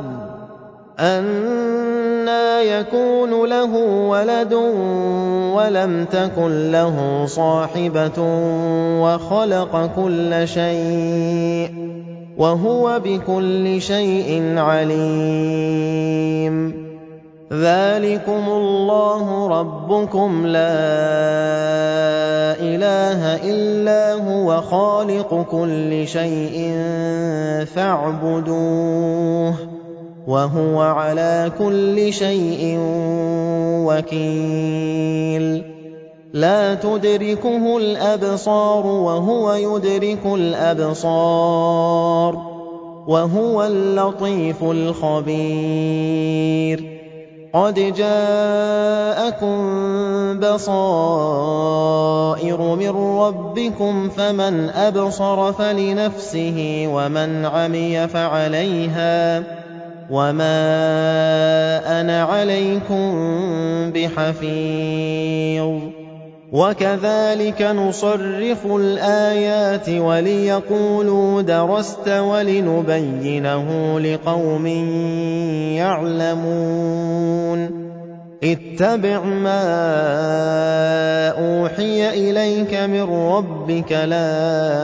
أَنَّىٰ يَكُونُ لَهُ وَلَدٌ وَلَمْ تَكُن لَّهُ صَاحِبَةٌ وَخَلَقَ كُلَّ شَيْءٍ ۖ وَهُوَ بِكُلِّ شَيْءٍ عَلِيمٌ ذَٰلِكُمُ اللَّهُ رَبُّكُمْ لَا إِلَٰهَ إِلَّا هُوَ خَالِقُ كُلِّ شَيْءٍ فَاعْبُدُوهُ ۚ وَهُوَ عَلَىٰ كُلِّ شَيْءٍ وَكِيلٌ لَّا تُدْرِكُهُ الْأَبْصَارُ وَهُوَ يُدْرِكُ الْأَبْصَارَ ۖ وَهُوَ اللَّطِيفُ الْخَبِيرُ قَدْ جَاءَكُم بَصَائِرُ مِن رَّبِّكُمْ ۖ فَمَنْ أَبْصَرَ فَلِنَفْسِهِ وَمَنْ عَمِيَ فَعَلَيْهَا ۖ وَمَا أَنَا عَلَيْكُم بِحَفِيظٍ وَكَذَٰلِكَ نُصَرِّفُ الْآيَاتِ وَلِيَقُولُوا دَرَسْتَ وَلِنُبَيِّنَهُ لِقَوْمٍ يَعْلَمُونَ اتَّبِعْ مَا أُوحِيَ إِلَيْكَ مِن رَّبِّكَ ۖ لَا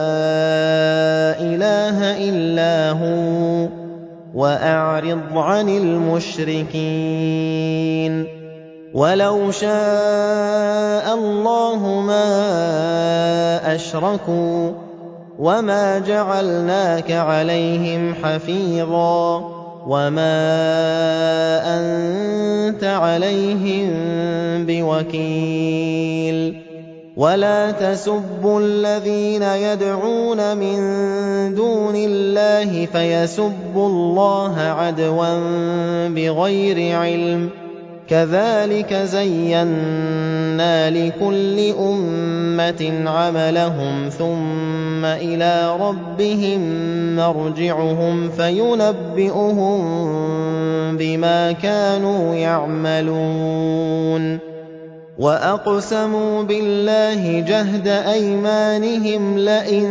إِلَٰهَ إِلَّا هُوَ ۖ وَأَعْرِضْ عَنِ الْمُشْرِكِينَ وَلَوْ شَاءَ اللَّهُ مَا أَشْرَكُوا ۗ وَمَا جَعَلْنَاكَ عَلَيْهِمْ حَفِيظًا ۖ وَمَا أَنتَ عَلَيْهِم بِوَكِيلٍ وَلَا تَسُبُّوا الَّذِينَ يَدْعُونَ مِن دُونِ اللَّهِ فَيَسُبُّوا اللَّهَ عَدْوًا بِغَيْرِ عِلْمٍ ۗ كَذَٰلِكَ زَيَّنَّا لِكُلِّ أُمَّةٍ عَمَلَهُمْ ثُمَّ إِلَىٰ رَبِّهِم مَّرْجِعُهُمْ فَيُنَبِّئُهُم بِمَا كَانُوا يَعْمَلُونَ وَأَقْسَمُوا بِاللَّهِ جَهْدَ أَيْمَانِهِمْ لَئِن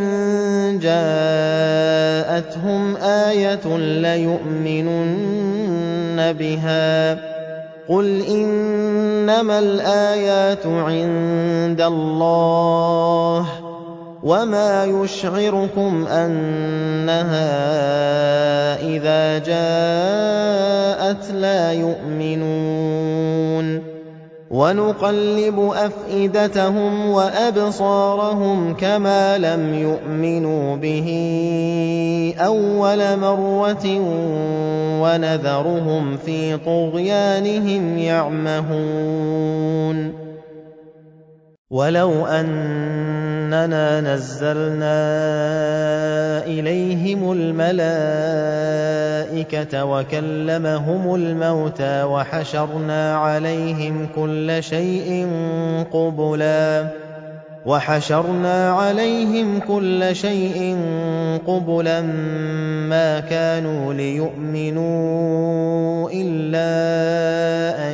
جَاءَتْهُمْ آيَةٌ لَّيُؤْمِنُنَّ بِهَا ۚ قُلْ إِنَّمَا الْآيَاتُ عِندَ اللَّهِ ۖ وَمَا يُشْعِرُكُمْ أَنَّهَا إِذَا جَاءَتْ لَا يُؤْمِنُونَ وَنُقَلِّبُ أَفْئِدَتَهُمْ وَأَبْصَارَهُمْ كَمَا لَمْ يُؤْمِنُوا بِهِ أَوَّلَ مَرَّةٍ وَنَذَرُهُمْ فِي طُغْيَانِهِمْ يَعْمَهُونَ وَلَوْ أَنَّنَا نَزَّلْنَا إِلَيْهِمُ الْمَلَائِكَةَ وَكَلَّمَهُمُ الْمَوْتَىٰ وَحَشَرْنَا عَلَيْهِمْ كُلَّ شَيْءٍ قُبُلًا مَّا كَانُوا لِيُؤْمِنُوا إِلَّا أَن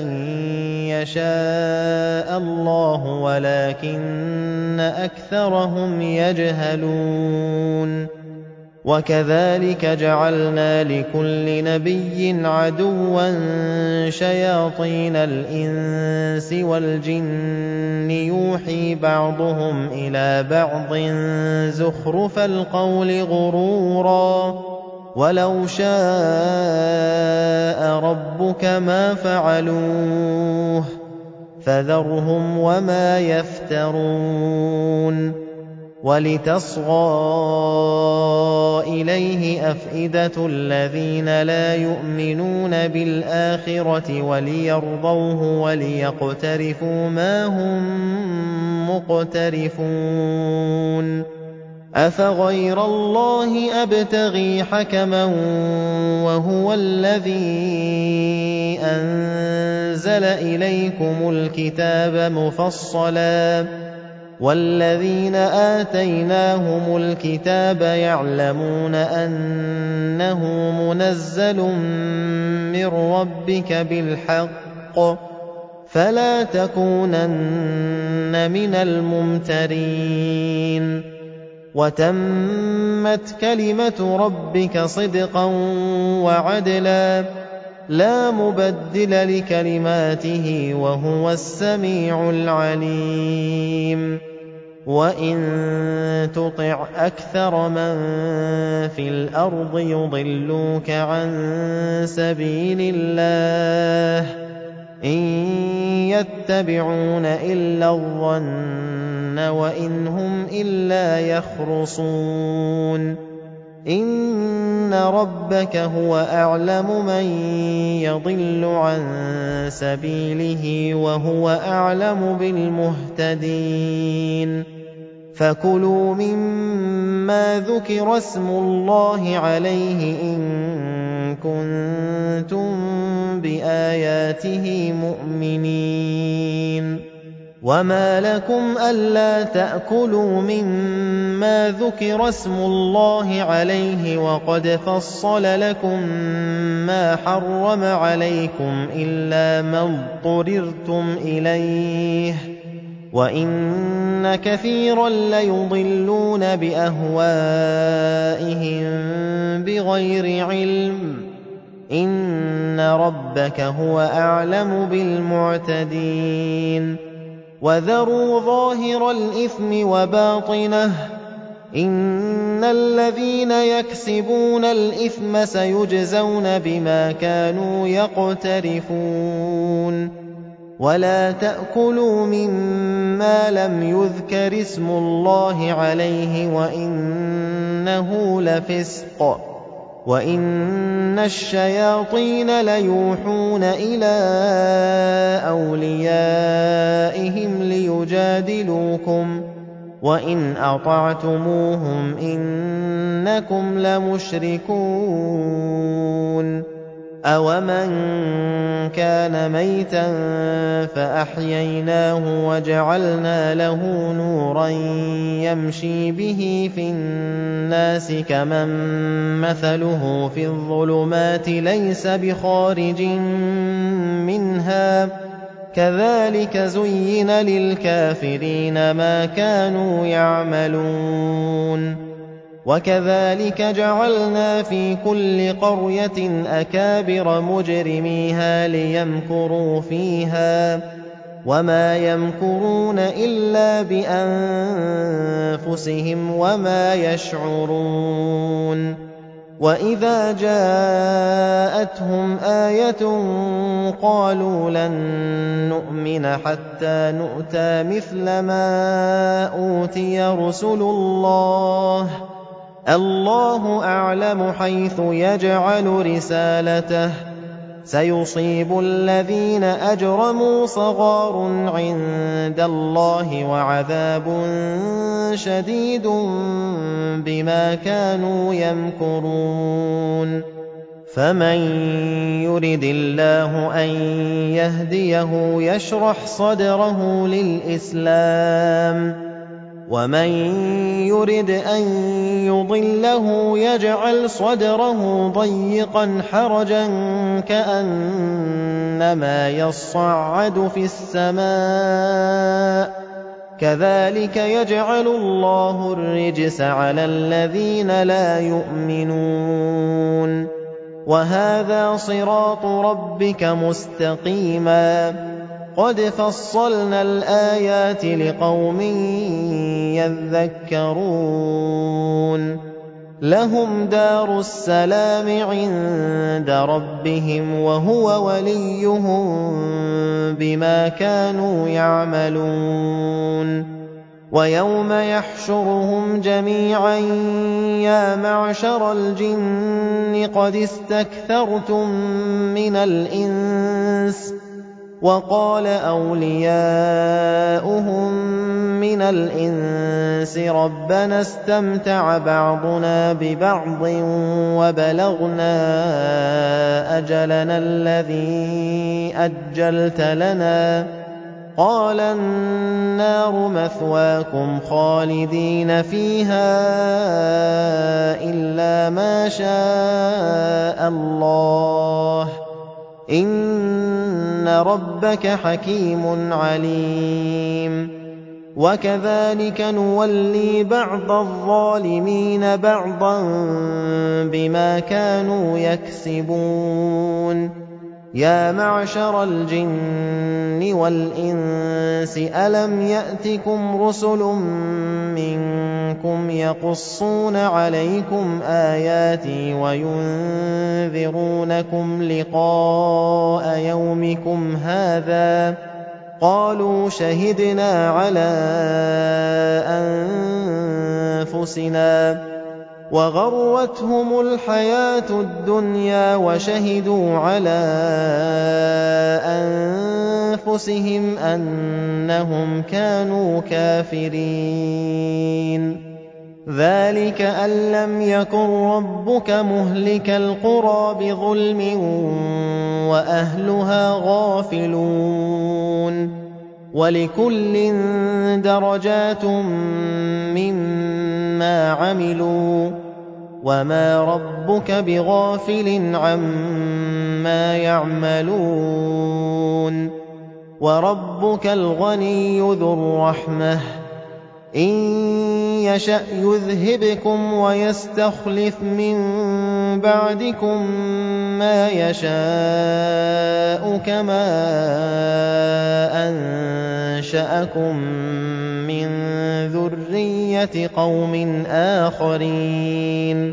يَشَاءَ اللَّهُ وَلَٰكِنَّ أَكْثَرَهُمْ يَجْهَلُونَ وَكَذَٰلِكَ جَعَلْنَا لِكُلِّ نَبِيٍّ عَدُوًّا شَيَاطِينَ الْإِنسِ وَالْجِنِّ يُوحِي بَعْضُهُمْ إِلَىٰ بَعْضٍ زُخْرُفَ الْقَوْلِ غُرُورًا ۚ وَلَوْ شَاءَ رَبُّكَ مَا فَعَلُوهُ ۖ فَذَرْهُمْ وَمَا يَفْتَرُونَ وَلِتَصْغَىٰ إِلَيْهِ أَفْئِدَةُ الَّذِينَ لَا يُؤْمِنُونَ بِالْآخِرَةِ وَلِيَرْضَوْهُ وَلِيَقْتَرِفُوا مَا هُم مُّقْتَرِفُونَ أَفَغَيْرَ اللَّهِ أَبْتَغِي حَكَمًا وَهُوَ الَّذِي أَنزَلَ إِلَيْكُمُ الْكِتَابَ مُفَصَّلًا وَالَّذِينَ آتَيْنَاهُمُ الْكِتَابَ يَعْلَمُونَ أَنَّهُ مُنَزَّلٌ مِّن رَّبِّكَ بِالْحَقِّ فَلَا تَكُونَنَّ مِنَ الْمُمْتَرِينَ وَتَمَّتْ كَلِمَةُ رَبِّكَ صِدْقًا وَعَدْلًا لَّا مُبَدِّلَ لِكَلِمَاتِهِ وَهُوَ السَّمِيعُ الْعَلِيمُ وَإِن تُطِعْ أَكْثَرَ مَن فِي الْأَرْضِ يُضِلُّوكَ عَن سَبِيلِ اللَّهِ إِن يَتَّبِعُونَ إِلَّا الظَّنَّ وَإِنْ هُمْ إِلَّا يَخْرُصُونَ إِنَّ رَبَّكَ هُوَ أَعْلَمُ مَن يَضِلُّ عَن سَبِيلِهِ وَهُوَ أَعْلَمُ بِالْمُهْتَدِينَ فَكُلُوا مِمَّا ذُكِرَ اسْمُ اللَّهِ عَلَيْهِ إِن كُنتُم بِآيَاتِهِ مُؤْمِنِينَ وَمَا لَكُمْ أَلَّا تَأْكُلُوا مِمَّا ذُكِرَ اسْمُ اللَّهِ عَلَيْهِ وَقَدْ فَصَّلَ لَكُم مَّا حَرَّمَ عَلَيْكُمْ إِلَّا مَا اضْطُرِرْتُمْ إِلَيْهِ ۗ وَإِنَّ كَثِيرًا لَّيُضِلُّونَ بِأَهْوَائِهِم بِغَيْرِ عِلْمٍ ۗ إِنَّ رَبَّكَ هُوَ أَعْلَمُ بِالْمُعْتَدِينَ وَذَرُوا ظَاهِرَ الْإِثْمِ وَبَاطِنَهُ ۚ إِنَّ الَّذِينَ يَكْسِبُونَ الْإِثْمَ سَيُجْزَوْنَ بِمَا كَانُوا يَقْتَرِفُونَ وَلَا تَأْكُلُوا مِمَّا لَمْ يُذْكَرِ اسْمُ اللَّهِ عَلَيْهِ وَإِنَّهُ لَفِسْقٌ ۗ وَإِنَّ الشَّيَاطِينَ لَيُوحُونَ إِلَىٰ أَوْلِيَائِهِمْ لِيُجَادِلُوكُمْ ۖ وَإِنْ أَطَعْتُمُوهُمْ إِنَّكُمْ لَمُشْرِكُونَ أَوَمَن كَانَ مَيْتًا فَأَحْيَيْنَاهُ وَجَعَلْنَا لَهُ نُورًا يَمْشِي بِهِ فِي النَّاسِ كَمَن مَّثَلُهُ فِي الظُّلُمَاتِ لَيْسَ بِخَارِجٍ مِّنْهَا ۚ كَذَٰلِكَ زُيِّنَ لِلْكَافِرِينَ مَا كَانُوا يَعْمَلُونَ وَكَذَٰلِكَ جَعَلْنَا فِي كُلِّ قَرْيَةٍ أَكَابِرَ مُجْرِمِيهَا لِيَمْكُرُوا فِيهَا ۖ وَمَا يَمْكُرُونَ إِلَّا بِأَنفُسِهِمْ وَمَا يَشْعُرُونَ وَإِذَا جَاءَتْهُمْ آيَةٌ قَالُوا لَن نُّؤْمِنَ حَتَّىٰ نُؤْتَىٰ مِثْلَ مَا أُوتِيَ رُسُلُ اللَّهِ ۘ اللَّهُ أَعْلَمُ حَيْثُ يَجْعَلُ رِسَالَتَهُ ۗ سَيُصِيبُ الَّذِينَ أَجْرَمُوا صَغَارٌ عِندَ اللَّهِ وَعَذَابٌ شَدِيدٌ بِمَا كَانُوا يَمْكُرُونَ فَمَن يُرِدِ اللَّهُ أَن يَهْدِيَهُ يَشْرَحْ صَدْرَهُ لِلْإِسْلَامِ ۖ وَمَن يُرِدْ أَن يُضِلَّهُ يَجْعَلْ صَدْرَهُ ضَيِّقًا حَرَجًا كَأَنَّمَا يَصَّعَّدُ فِي السَّمَاءِ ۚ كَذَٰلِكَ يَجْعَلُ اللَّهُ الرِّجْسَ عَلَى الَّذِينَ لَا يُؤْمِنُونَ وَهَٰذَا صِرَاطُ رَبِّكَ مُسْتَقِيمًا ۗ قَدْ فَصَّلْنَا الْآيَاتِ لِقَوْمٍ يَذَّكَّرُونَ لَهُمْ دَارُ السَّلَامِ عِندَ رَبِّهِمْ وَهُوَ وَلِيُّهُم بِمَا كَانُوا يَعْمَلُونَ وَيَوْمَ يَحْشُرُهُمْ جَمِيعًا يَا مَعْشَرَ الْجِنِّ قَدِ اسْتَكْثَرْتُم مِّنَ الْإِنسِ وَقَالَ أَوْلِيَاؤُهُم مِّنَ الْإِنسِ رَبَّنَا اسْتَمْتَعَ بَعْضُنَا بِبَعْضٍ وَبَلَغْنَا أَجَلَنَا الَّذِي أَجَّلْتَ لَنَا قَالَ النَّارُ مَثْوَاكُمْ خَالِدِينَ فِيهَا إِلَّا مَا شَاءَ اللَّهُ ۗ إِنَّ رَبَّكَ حَكِيمٌ عَلِيمٌ وَكَذَٰلِكَ نُوَلِّي بَعْضَ الظَّالِمِينَ بَعْضًا بِمَا كَانُوا يَكْسِبُونَ يَا مَعْشَرَ الْجِنِّ وَالْإِنسِ أَلَمْ يَأْتِكُمْ رُسُلٌ مِّنكُمْ يَقُصُّونَ عَلَيْكُمْ آيَاتِي وَيُنذِرُونَكُمْ لِقَاءَ يَوْمِكُمْ هَٰذَا ۚ قَالُوا شَهِدْنَا عَلَىٰ أَنفُسِنَا وَغَرَّتْهُمُ الْحَيَاةُ الدُّنْيَا وَشَهِدُوا عَلَىٰ أَنفُسِهِمْ أَنَّهُمْ كَانُوا كَافِرِينَ ذَٰلِكَ أَن لَّمْ يَكُن رَّبُّكَ مُهْلِكَ الْقُرَىٰ بِظُلْمٍ وَأَهْلُهَا غَافِلُونَ وَلِكُلٍّ دَرَجَاتٌ مِّمَّا عَمِلُوا ۚ وَمَا رَبُّكَ بِغَافِلٍ عَمَّا يَعْمَلُونَ وَرَبُّكَ الْغَنِيُّ ذُو الرَّحْمَةِ ۚ إِن يَشَأْ يُذْهِبْكُمْ وَيَسْتَخْلِفْ مِن بَعْدِكُم مَّا يَشَاءُ كَمَا أَنشَأَكُم مِّن ذُرِّيَّةِ قَوْمٍ آخَرِينَ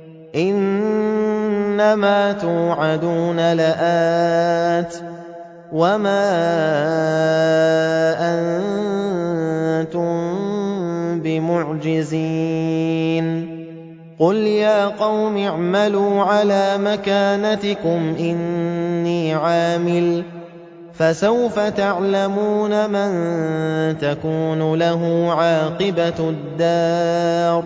إِنَّمَا تُوعَدُونَ لَآتٍ ۖ وَمَا أَنتُم بِمُعْجِزِينَ قُلْ يَا قَوْمِ اعْمَلُوا عَلَىٰ مَكَانَتِكُمْ إِنِّي عَامِلٌ ۖ فَسَوْفَ تَعْلَمُونَ مَن تَكُونُ لَهُ عَاقِبَةُ الدَّارِ ۗ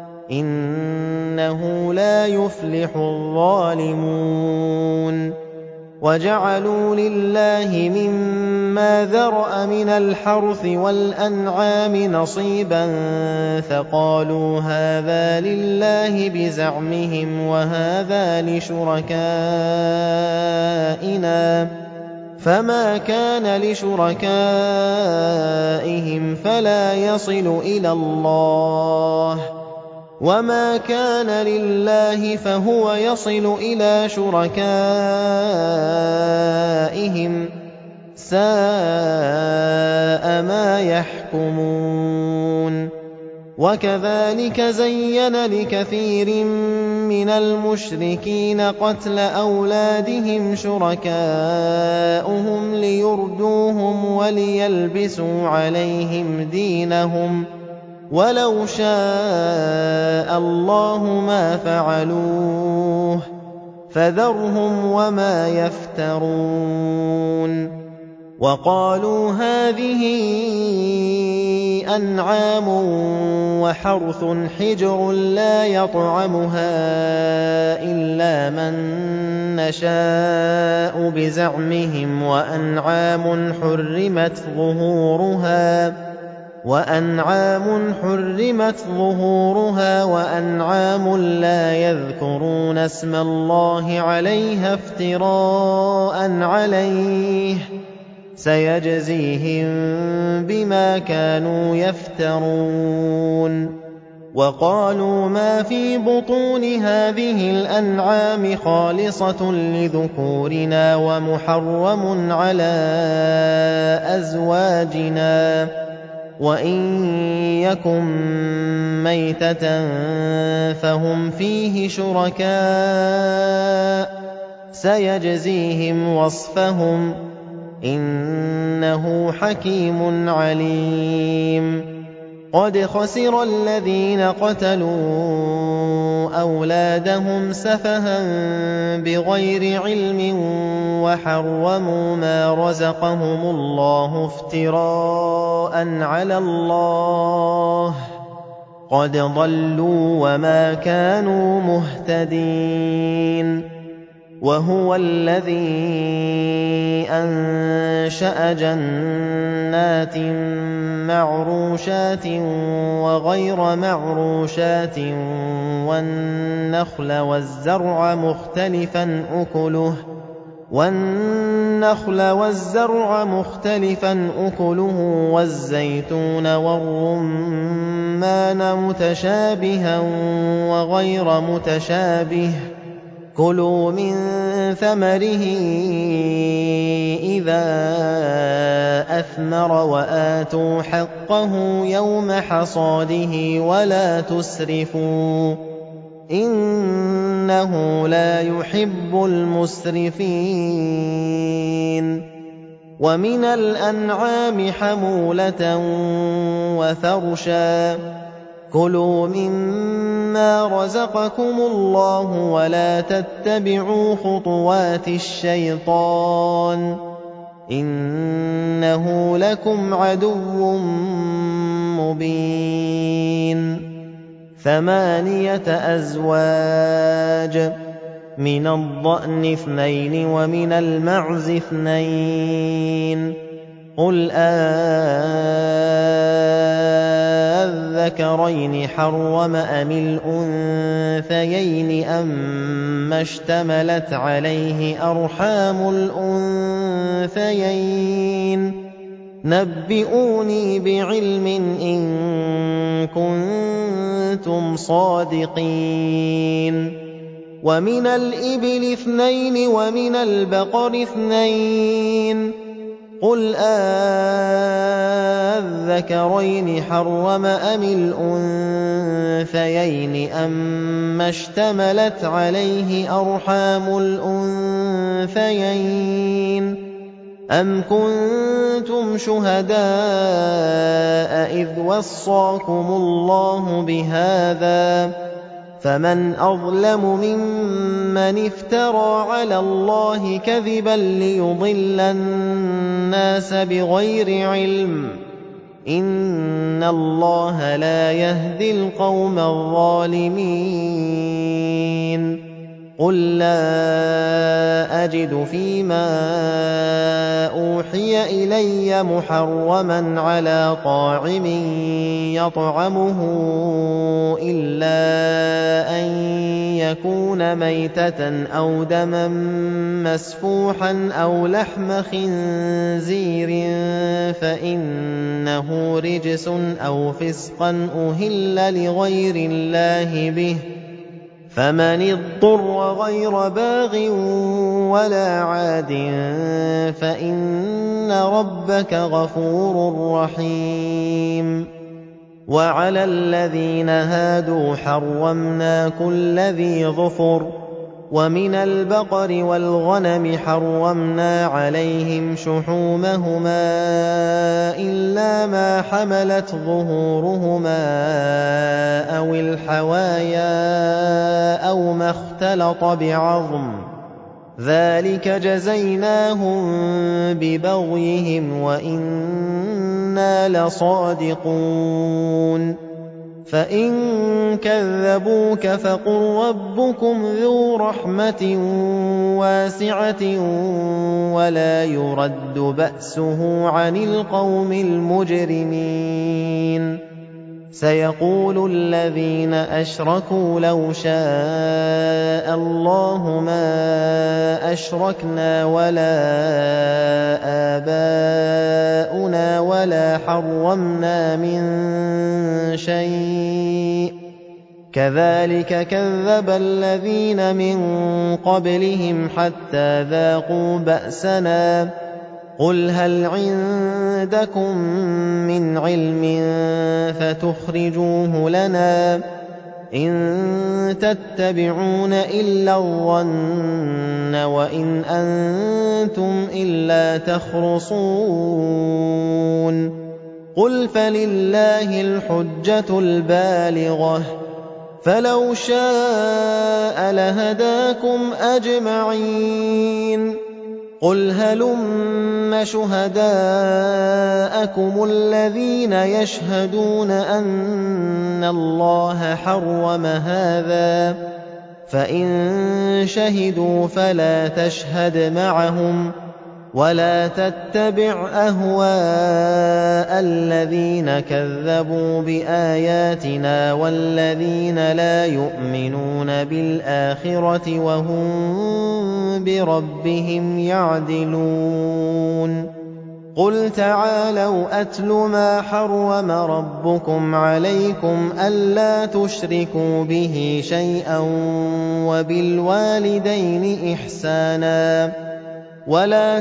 إِنَّهُ لَا يُفْلِحُ الظَّالِمُونَ وَجَعَلُوا لِلَّهِ مِمَّا ذَرَأَ مِنَ الْحَرْثِ وَالْأَنْعَامِ نَصِيبًا فَقَالُوا هَٰذَا لِلَّهِ بِزَعْمِهِمْ وَهَٰذَا لِشُرَكَائِنَا ۖ فَمَا كَانَ لِشُرَكَائِهِمْ فَلَا يَصِلُ إِلَى اللَّهِ ۖ وَمَا كَانَ لِلَّهِ فَهُوَ يَصِلُ إِلَىٰ شُرَكَائِهِمْ ۗ سَاءَ مَا يَحْكُمُونَ وَكَذَٰلِكَ زَيَّنَ لِكَثِيرٍ مِّنَ الْمُشْرِكِينَ قَتْلَ أَوْلَادِهِمْ شُرَكَاؤُهُمْ لِيُرْدُوهُمْ وَلِيَلْبِسُوا عَلَيْهِمْ دِينَهُمْ ۖ وَلَوْ شَاءَ اللَّهُ مَا فَعَلُوهُ ۖ فَذَرْهُمْ وَمَا يَفْتَرُونَ وَقَالُوا هَٰذِهِ أَنْعَامٌ وَحَرْثٌ حِجْرٌ لَّا يَطْعَمُهَا إِلَّا مَن نَّشَاءُ بِزَعْمِهِمْ وَأَنْعَامٌ حُرِّمَتْ ظُهُورُهَا وَأَنْعَامٌ لَّا يَذْكُرُونَ اسْمَ اللَّهِ عَلَيْهَا افْتِرَاءً عَلَيْهِ ۚ سَيَجْزِيهِم بِمَا كَانُوا يَفْتَرُونَ وَقَالُوا مَا فِي بُطُونِ هَٰذِهِ الْأَنْعَامِ خَالِصَةٌ لِّذُكُورِنَا وَمُحَرَّمٌ عَلَىٰ أَزْوَاجِنَا ۖ وَإِن يَكُن مَّيْتَةً فَهُمْ فِيهِ شُرَكَاءُ ۚ سَيَجْزِيهِمْ وَصْفَهُمْ ۚ إِنَّهُ حَكِيمٌ عَلِيمٌ قد خسر الذين قتلوا أولادهم سفها بغير علم وحرموا ما رزقهم الله افتراء على الله قد ضلوا وما كانوا مهتدين وهو الذي أنشأ جنات معروشات وغير معروشات والنخل والزرع مختلفا أكله والزيتون والرمان متشابها وغير متشابه كلوا من ثمره إذا أثمر وآتوا حقه يوم حصاده ولا تسرفوا إنه لا يحب المسرفين ومن الأنعام حمولة وفرشا كلوا مما رزقكم الله ولا تتبعوا خطوات الشيطان إنه لكم عدو مبين 8 أزواج من الضأن 2 ومن المعز 2 قل أذكرين حرم أم الأنثيين أما اشتملت عليه أرحام الأنثيين نبئوني بعلم إن كنتم صادقين ومن الإبل 2 ومن البقر 2 قل أذكرين حرم أم الأنثيين أما اشتملت عليه أرحام الأنثيين أم كنتم شهداء إذ وصاكم الله بهذا فمن أظلم ممن افترى على الله كذبا ليضل الناس بغير علم إن الله لا يهدي القوم الظالمين قل لا أجد فيما أوحي إلي محرما على طاعم يطعمه إلا أن يكون ميتة أو دما مسفوحا أو لحم خنزير فإنه رجس أو فسقا أهل لغير الله به فمن اضطر غير باغ ولا عاد فإن ربك غفور رحيم وعلى الذين هادوا حرمنا كل ذي ظفر ومن البقر والغنم حرمنا عليهم شحومهما إلا ما حملت ظهورهما أو الحوايا أو ما اختلط بعظم ذلك جزيناهم ببغيهم وإنا لصادقون فإن كذبوك فقل ربكم ذو رحمة واسعة ولا يرد بأسه عن القوم المجرمين سيقول الذين أشركوا لو شاء الله ما أشركنا ولا آباؤنا ولا حرمنا من شيء كذلك كذب الذين من قبلهم حتى ذاقوا بأسنا قل هل عندكم من علم فتخرجوه لنا إن تتبعون إلا الظن وإن أنتم إلا تخرصون قُلْ فَلِلَّهِ الْحُجَّةُ الْبَالِغَةُ ۖ فَلَوْ شَاءَ لَهَدَاكُمْ أَجْمَعِينَ قُلْ هَلُمَّ شُهَدَاءَكُمُ الَّذِينَ يَشْهَدُونَ أَنَّ اللَّهَ حَرَّمَ هَٰذَا ۖ فَإِن شَهِدُوا فَلَا تَشْهَدْ مَعَهُمْ ۚ وَلَا تَتَّبِعْ أَهْوَاءَ الَّذِينَ كَذَّبُوا بِآيَاتِنَا وَالَّذِينَ لَا يُؤْمِنُونَ بِالْآخِرَةِ وَهُم بِرَبِّهِمْ يَعْدِلُونَ قُلْ تَعَالَوْا أَتْلُ مَا حَرَّمَ رَبُّكُمْ عَلَيْكُمْ أَلَّا تُشْرِكُوا بِهِ شَيْئًا وَبِالْوَالِدَيْنِ إِحْسَانًا وَلَا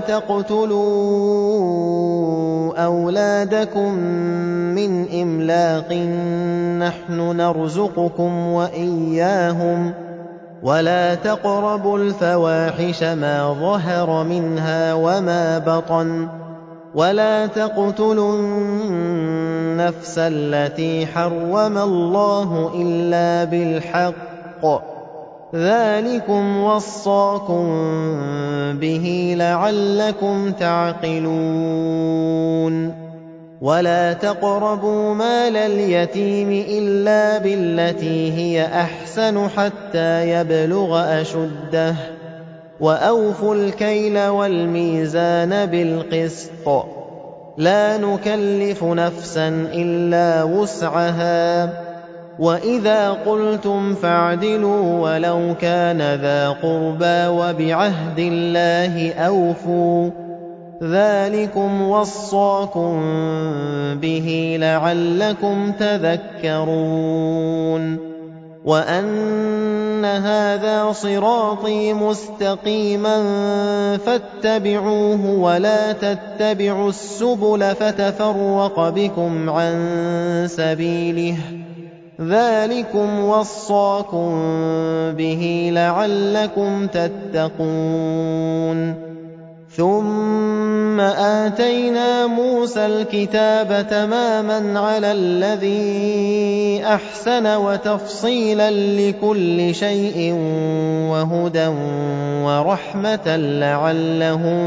تَقْتُلُوا أَوْلَادَكُم مِّنْ إِمْلَاقٍ ۖ نَّحْنُ نَرْزُقُكُمْ وَإِيَّاهُمْ ۖ وَلَا تَقْرَبُوا الْفَوَاحِشَ مَا ظَهَرَ مِنْهَا وَمَا بَطَنَ ۖ وَلَا تَقْتُلُوا النَّفْسَ الَّتِي حَرَّمَ اللَّهُ إِلَّا بِالْحَقِّ ۚ ذَٰلِكُمْ وَصَّاكُم بِهِ لَعَلَّكُمْ تَعْقِلُونَ وَلَا تَقْرَبُوا مَالَ الْيَتِيمِ إِلَّا بِالَّتِي هِيَ أَحْسَنُ حَتَّىٰ يَبْلُغَ أَشُدَّهُ ۖ وَأَوْفُوا الْكَيْلَ وَالْمِيزَانَ بِالْقِسْطِ ۖ لَا نُكَلِّفُ نَفْسًا إِلَّا وُسْعَهَا ۖ وَإِذَا قُلْتُمْ فَاعْدِلُوا وَلَوْ كَانَ ذَا قُرْبَىٰ ۖ وَبِعَهْدِ اللَّهِ أَوْفُوا ۚ ذَٰلِكُمْ وَصَّاكُم بِهِ لَعَلَّكُمْ تَذَكَّرُونَ وَأَنَّ هَٰذَا صِرَاطِي مُسْتَقِيمًا فَاتَّبِعُوهُ وَلَا تَتَّبِعُوا السُّبُلَ فَتَفَرَّقَ بِكُمْ عَن سَبِيلِهِ ۚ ذَٰلِكُمْ وَصَّاكُم بِهِ لَعَلَّكُمْ تَتَّقُونَ ثُمَّ آتَيْنَا مُوسَى الْكِتَابَ تَمَامًا عَلَى الَّذِي أَحْسَنَ وَتَفْصِيلًا لِّكُلِّ شَيْءٍ وَهُدًى وَرَحْمَةً لَّعَلَّهُم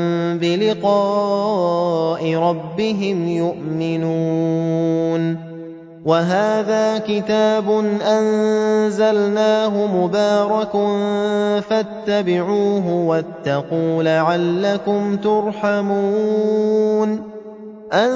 بِلِقَاءِ رَبِّهِمْ يُؤْمِنُونَ وَهَٰذَا كِتَابٌ أَنزَلْنَاهُ مُبَارَكٌ فَاتَّبِعُوهُ وَاتَّقُوا لَعَلَّكُمْ تُرْحَمُونَ أَن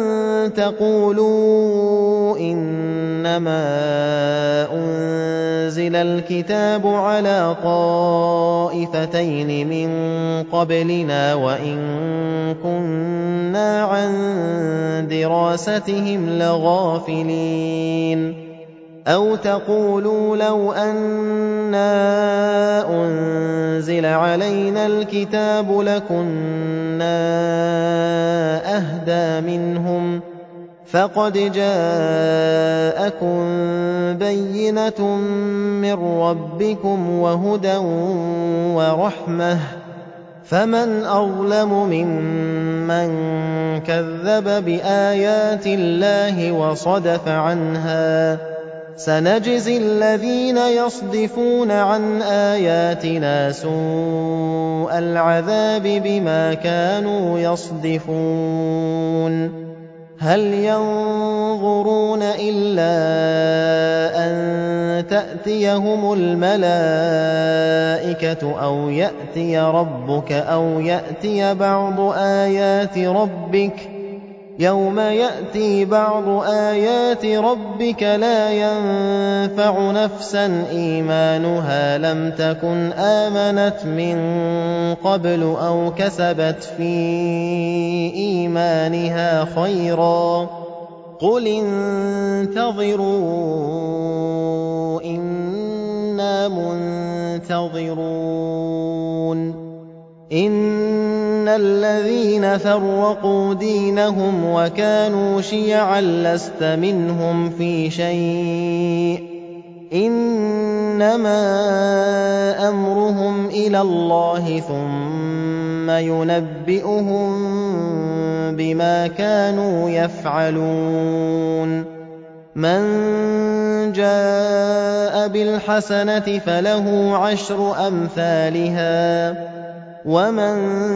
تَقُولُوا إِنَّمَا أُنزِلَ الْكِتَابُ عَلَىٰ طَائِفَتَيْنِ مِن قَبْلِنَا وَإِن كُنَّا عَن دِرَاسَتِهِمْ لَغَافِلِينَ أَوْ تَقُولُوا لَوْ أَنَّا أُنزِلَ عَلَيْنَا الْكِتَابُ لَكُنَّا أَهْدَىٰ مِنْهُمْ ۚ فَقَدْ جَاءَكُم بَيِّنَةٌ مِّن رَّبِّكُمْ وَهُدًى وَرَحْمَةٌ ۚ فَمَنْ أَظْلَمُ مِمَّن كَذَّبَ بِآيَاتِ اللَّهِ وَصَدَفَ عَنْهَا ۗ سَنَجْزِي الَّذِينَ يَصْدِفُونَ عَنْ آيَاتِنَا سُوءَ الْعَذَابِ بِمَا كَانُوا يَصْدِفُونَ هَلْ يَنظُرُونَ إِلَّا أَن تَأْتِيَهُمُ الْمَلَائِكَةُ أَوْ يَأْتِيَ رَبُّكَ أَوْ يَأْتِيَ بَعْضُ آيَاتِ رَبِّكَ ۗ يَوْمَ يَأْتِي بَعْضُ آيَاتِ رَبِّكَ لَا يَنفَعُ نَفْسًا إِيمَانُهَا لَمْ تَكُنْ آمَنَتْ مِن قَبْلُ أَوْ كَسَبَتْ فِي إِيمَانِهَا خَيْرًا ۗ قُلِ انتَظِرُوا إِنَّا مُنتَظِرُونَ إِنَّ الَّذِينَ فَرَّقُوا دِينَهُمْ وَكَانُوا شِيَعًا لَّسْتَ مِنْهُمْ فِي شَيْءٍ إِنَّمَا أَمْرُهُمْ إِلَى اللَّهِ ثُمَّ يُنَبِّئُهُم بِمَا كَانُوا يَفْعَلُونَ مَن جَاءَ بِالْحَسَنَةِ فَلَهُ عَشْرُ أَمْثَالِهَا وَمَن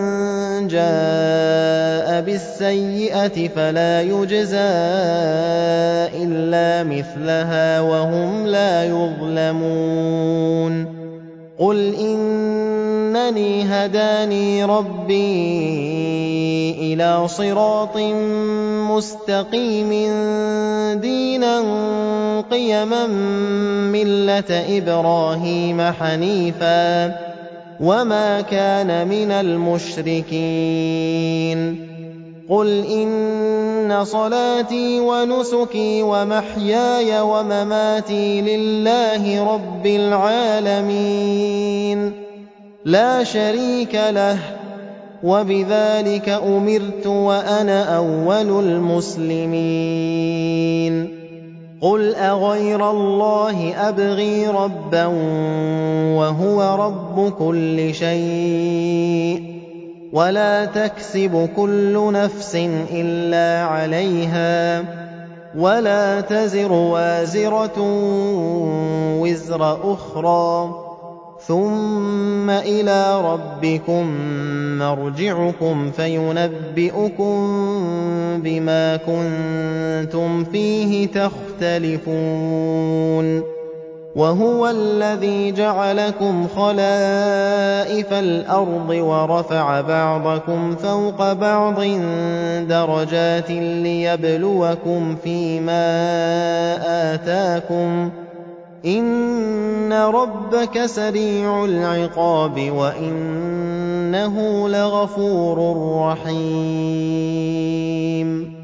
جَاءَ بِالسَّيِّئَةِ فَلَا يُجْزَىٰ إِلَّا مِثْلَهَا وَهُمْ لَا يُظْلَمُونَ قُلْ إِنَّنِي هَدَانِي رَبِّي إِلَىٰ صِرَاطٍ مُّسْتَقِيمٍ دِينًا قِيَمًا مِّلَّةَ إِبْرَاهِيمَ حَنِيفًا ۖ وَمَا كَانَ مِنَ الْمُشْرِكِينَ قُلْ إِنَّ صَلَاتِي وَنُسُكِي وَمَحْيَايَ وَمَمَاتِي لِلَّهِ رَبِّ الْعَالَمِينَ لَا شَرِيكَ لَهُ ۖ وَبِذَٰلِكَ أُمِرْتُ وَأَنَا أَوَّلُ الْمُسْلِمِينَ قُلْ أَغَيْرَ اللَّهِ أَبْغِي رَبًّا وَهُوَ رَبُّ كُلِّ شَيْءٍ وَلَا تَكْسِبُ كُلُّ نَفْسٍ إِلَّا عَلَيْهَا وَلَا تَزِرُ وَازِرَةٌ وِزْرَ أُخْرَىٰ ثُمَّ إِلَىٰ رَبِّكُم مَّرْجِعُكُمْ فَيُنَبِّئُكُم بِمَا كُنتُمْ فِيهِ تَخْتَلِفُونَ وَهُوَ الَّذِي جَعَلَكُمْ خَلَائِفَ الْأَرْضِ وَرَفَعَ بَعْضَكُمْ فَوْقَ بَعْضٍ دَرَجَاتٍ لِّيَبْلُوَكُمْ فِي مَا آتَاكُمْ ۗ إِنَّ رَبَّكَ سَرِيعُ الْعِقَابِ وَإِنَّهُ لَغَفُورٌ رَّحِيمٌ